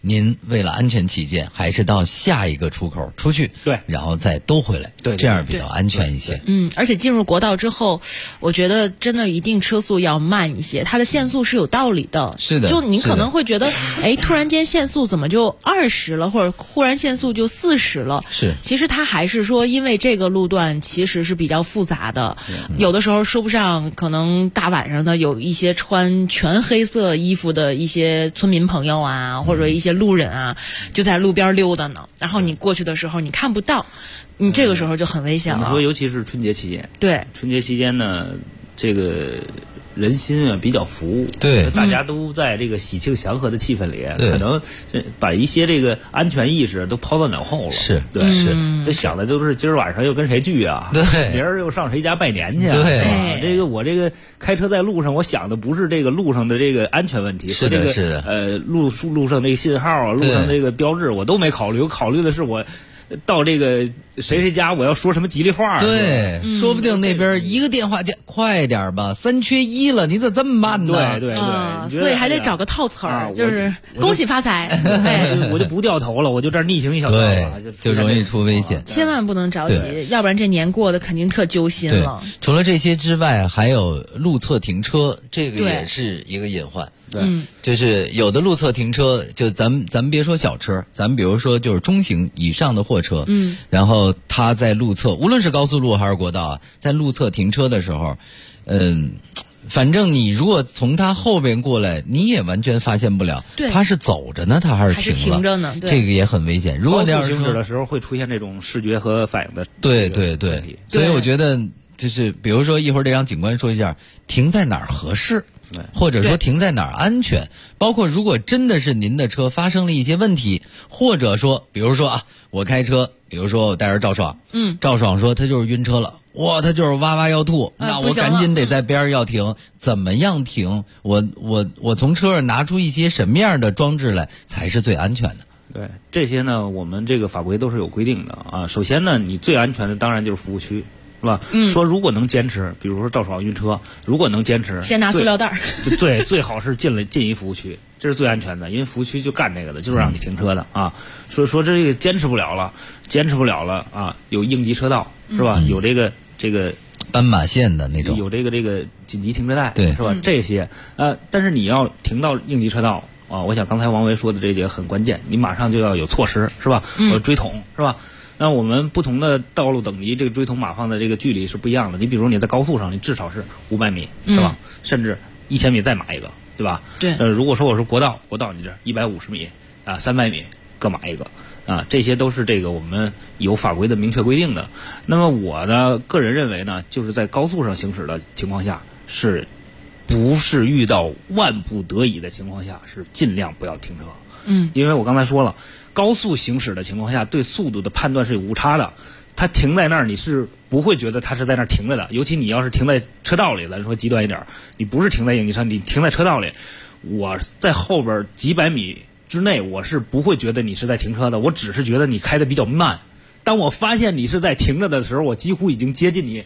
您为了安全起见，还是到下一个出口出去， 对， 然后再兜回来， 对， 这样比较安全一些。 而且进入国道之后，我觉得真的一定车速要慢一些，它的限速是有道理的。 是的， 就你可能会觉得，哎，突然间限速怎么就20了，或者忽然限速就40了？ 是， 其实它还是说，因为这个路段其实是比较复杂的，有的时候说不上，可能大晚上的有一些穿全黑色衣服的一些村民朋友啊，或者一些路人啊，就在路边溜达呢，然后你过去的时候你看不到，你这个时候就很危险了。 我们说，尤其是春节期间， 对， 春节期间呢，这个人心啊比较浮， 对， 大家都在这个喜庆祥和的气氛里，可能把一些这个安全意识都抛到脑后了。 是， 对，是，这想的都是今儿晚上又跟谁聚啊？ 对， 明儿又上谁家拜年去？ 对， 这个我这个开车在路上，我想的不是这个路上的这个安全问题， 是这个是的，路上这个信号啊，路上这个标志我都没考虑，我考虑的是我到这个谁家我要说什么吉利话。 对，说不定那边一个电话快点吧，3缺1了，你怎么这么慢呢？对， 所以还得找个套词儿，就是恭喜发财。 我就不掉头了，我就这儿逆行一小段了， 就容易出危险。 千万不能着急，要不然这年过得肯定特揪心了。 除了这些之外，还有路侧停车，这个也是一个隐患。 对， 就是有的路侧停车，就咱们别说小车，咱们比如说就是中型以上的货车，然后它在路侧，无论是高速路还是国道啊，在路侧停车的时候，反正你如果从它后边过来，你也完全发现不了，它是走着呢，它还是停着呢， 这个也很危险。如果那样行驶的时候会出现这种视觉和反应的对，所以我觉得就是比如说一会儿得让警官说一下停在哪儿合适。或者说停在哪儿安全，包括如果真的是您的车发生了一些问题，或者说比如说啊，我开车，比如说我带着赵爽，赵爽说他就是晕车了，哇，他就是哇哇要吐，那我赶紧得在边上要停，怎么样停？我从车上拿出一些什么样的装置来才是最安全的？ 对，这些呢，我们这个法规都是有规定的啊。首先呢，你最安全的当然就是服务区。是吧？说如果能坚持，比如说赵爽晕车，如果能坚持， 先拿塑料袋。 对，最好是进一服务区，这是最安全的，因为服务区就干这个的，就是让你停车的啊。说这个坚持不了了啊，有应急车道是吧？有这个斑马线的那种， 有这个紧急停车带， 对， 是吧？这些但是你要停到应急车道啊，我想刚才王维说的这节很关键，你马上就要有措施是吧？追统是吧？那我们不同的道路等级，这个追统码放的这个距离是不一样的。你比如你在高速上，你至少是500米，是吧？甚至1000米再码一个，对吧？ 对。 如果说我是国道你这150米啊，300米各码一个啊，这些都是这个我们有法规的明确规定的。那么我呢，个人认为呢，就是在高速上行驶的情况下，不是遇到万不得已的情况下，是尽量不要停车。因为我刚才说了。高速行驶的情况下，对速度的判断是有误差的。它停在那儿，你是不会觉得它是在那儿停着的。尤其你要是停在车道里，咱说极端一点，你不是停在应急车，你停在车道里，我在后边几百米之内，我是不会觉得你是在停车的，我只是觉得你开的比较慢。当我发现你是在停着的时候，我几乎已经接近你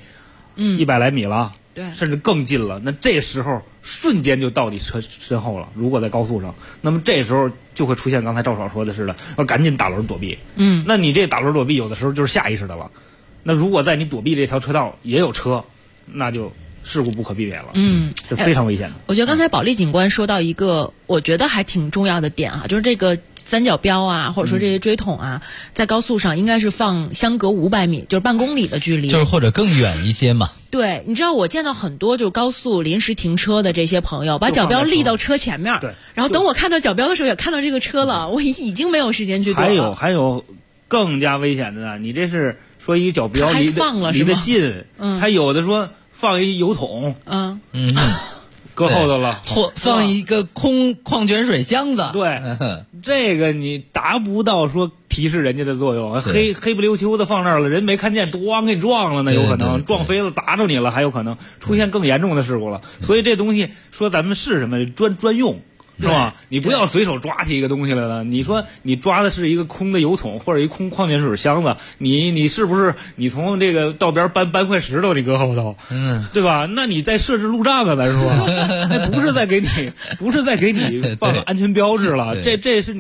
100来米了。 对， 甚至更近了。那这时候瞬间就到你车身后了。如果在高速上，那么这时候就会出现刚才赵爽说的似的，要赶紧打轮躲避。那你这打轮躲避有的时候就是下意识的了。那如果在你躲避这条车道也有车，那就事故不可避免了。这非常危险的。 我觉得刚才保利警官说到一个我觉得还挺重要的点啊，就是这个三角标啊，或者说这些追统啊，在高速上应该是放相隔500米，就是半公里的距离， 就是或者更远一些嘛。 对，你知道我见到很多就是高速临时停车的这些朋友，把角标立到车前面， 对， 然后等我看到角标的时候也看到这个车了，我已经没有时间去躲了。 还有更加危险的呢，你这是说一个角标离得近，他有的说放一油桶，搁后头了， 或放一个空矿泉水箱子， 对，这个你达不到说提示人家的作用，黑不溜秋的放那儿了，人没看见，咣给你撞了，那有可能撞飞了，砸着你了，还有可能出现更严重的事故了。所以这东西说咱们是什么专用。是吧？你不要随手抓起一个东西来了。你说你抓的是一个空的油桶或者一空矿泉水箱子，你是不是你从这个道边搬块石头你搁后头，对吧？那你在设置路障啊，咱说，那不是在给你放安全标志了，这是你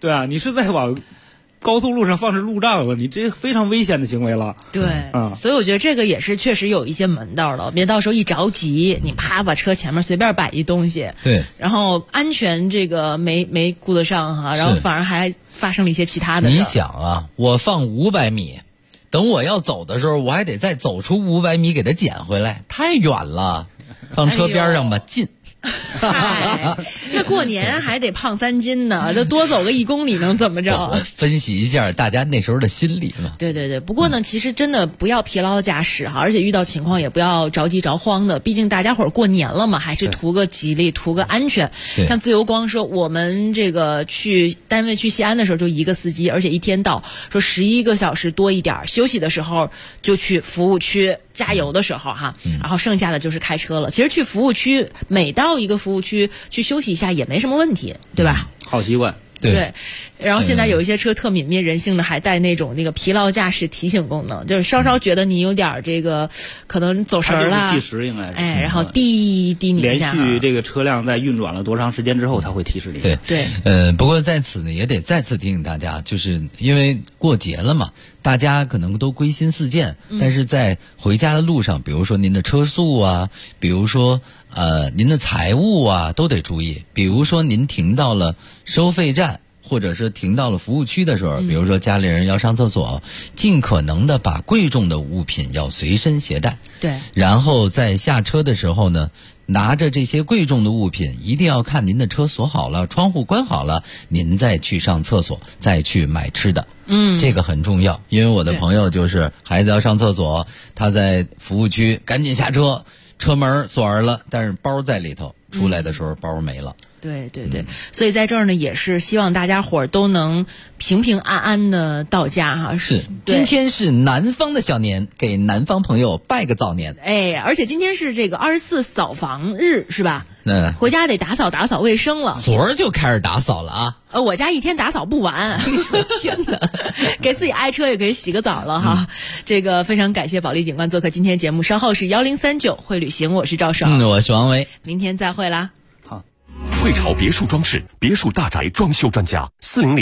对啊，你是在往高速路上放置路障了，你这非常危险的行为了。 对，所以我觉得这个也是确实有一些门道了，别到时候一着急，你啪把车前面随便摆一东西， 对， 然后安全这个没顾得上哈，然后反而还发生了一些其他的。 你想啊，我放500米，等我要走的时候，我还得再走出500米给它捡回来，太远了，放车边上吧，近。 那过年还得胖3斤呢，这多走个1公里能怎么着？ 我分析一下大家那时候的心理嘛。 对对对，不过呢，其实真的不要疲劳驾驶哈，而且遇到情况也不要着急着慌的，毕竟大家伙儿过年了嘛，还是图个吉利，图个安全。像自由光说，我们这个去单位去西安的时候就一个司机，而且一天到，说11个小时多一点，休息的时候就去服务区加油的时候哈，然后剩下的就是开车了。其实去服务区，每到一个服务区去休息一下也没什么问题，对吧？ 好习惯。 对，然后现在有一些车特泯灭人性的，还带那种那个疲劳驾驶提醒功能，就是稍稍觉得你有点这个可能走神了， 计时应该是， 然后滴你一下， 连续这个车辆在运转了多长时间之后，它会提示你。 对，不过在此呢，也得再次提醒大家，就是因为过节了嘛，大家可能都归心似箭，但是在回家的路上，比如说您的车速啊，比如说您的财物啊，都得注意。比如说您停到了收费站，或者是停到了服务区的时候，比如说家里人要上厕所，尽可能的把贵重的物品要随身携带。 对， 然后在下车的时候呢，拿着这些贵重的物品，一定要看您的车锁好了，窗户关好了，您再去上厕所，再去买吃的。这个很重要，因为我的朋友就是孩子要上厕所，他在服务区赶紧下车，车门锁上了，但是包在里头，出来的时候包没了。 对对对，所以在这儿呢，也是希望大家伙儿都能平平安安的到家哈。 是，今天是南方的小年，给南方朋友拜个早年。 而且今天是这个24扫房日是吧？回家得打扫卫生了。 昨儿就开始打扫了啊！ 我家一天打扫不完，天哪！给自己挨车也可以洗个澡了哈。这个非常感谢保利警官做客今天节目，稍后是1039会旅行，我是赵爽， 我是王维， 明天再会啦。 汇潮别墅装饰别墅大宅装修专家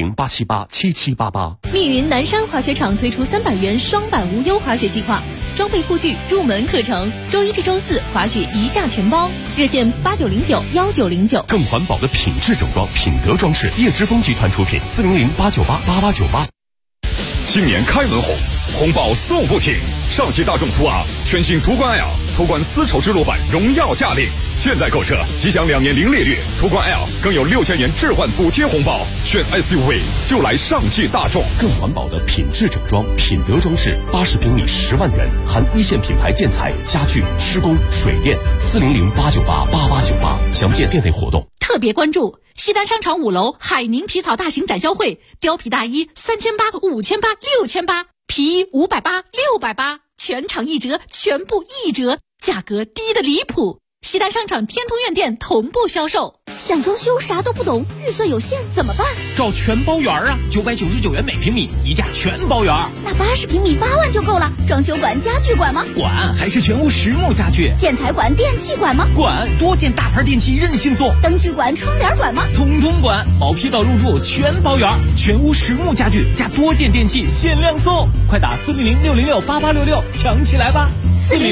400-878-7788。 密云南山滑雪场推出300元双板无忧滑雪计划，装备护具入门课程，周一至周四滑雪一价全包，热线89091909。 更环保的品质整装，品德装饰，叶之峰集团出品，400-898-8898。 新年开门红，红包送不停。上汽大众途昂全新途观 L， 途观丝绸之路版荣耀驾临。现在购车即享2年零利率，途观 L 更有6000元置换补贴红包。选 SUV 就来上汽大众。 更环保的品质整装，品德装饰，80平米10万元，含一线品牌建材、家具、施工、水电。400-898-8898，详见店内活动。 特别关注西单商场5楼海宁皮草大型展销会，貂皮大衣3800、5800、6800，皮衣580、680，全场1折，全部1折，价格低得离谱。西单商场天通苑店同步销售。 想装修啥都不懂，预算有限怎么办？ 找全包园啊，999元每平米，一价全包园。 那80平米8万就够了。装修管、家具管吗？ 管，还是全屋实木家具。 建材管、电器管吗？ 管，多件大牌电器任性送。 灯具管、窗帘管吗？ 通通管，毛坯到入住全包园，全屋实木家具加多件电器限量送，快打400-606-8866抢起来吧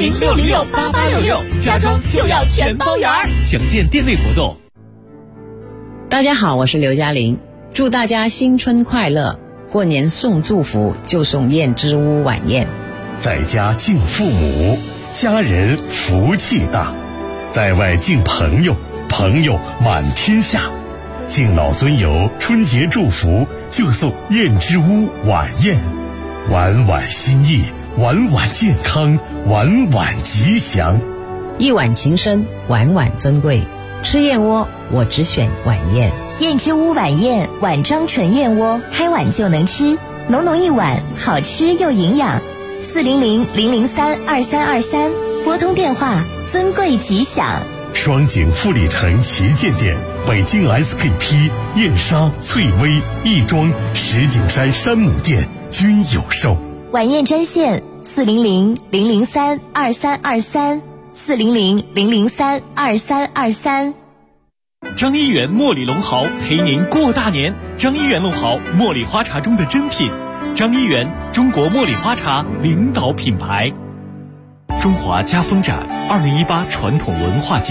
！400-606-8866，家装就要全包园。 详见店内活动。 大家好，我是刘嘉玲，祝大家新春快乐！过年送祝福就送燕之屋晚宴， 在家敬父母，家人福气大；在外敬朋友，朋友满天下。敬老尊友，春节祝福就送燕之屋晚宴，晚晚心意，晚晚健康，晚晚吉祥。 一碗情深，晚晚尊贵。吃燕窝，我只选晚宴。 燕之屋晚宴，碗装纯燕窝，开碗就能吃，浓浓一碗，好吃又营养。400-003-2323，拨通电话，尊贵吉祥。 双井富力城旗舰店，北京 SKP、燕莎、翠微、亦庄、石景山山姆店均有售。 晚宴专线400-003-2323，400-003-2323。 张一元茉莉龙毫陪您过大年。张一元龙毫，茉莉花茶中的珍品。张一元，中国茉莉花茶领导品牌。中华家风展2018传统文化节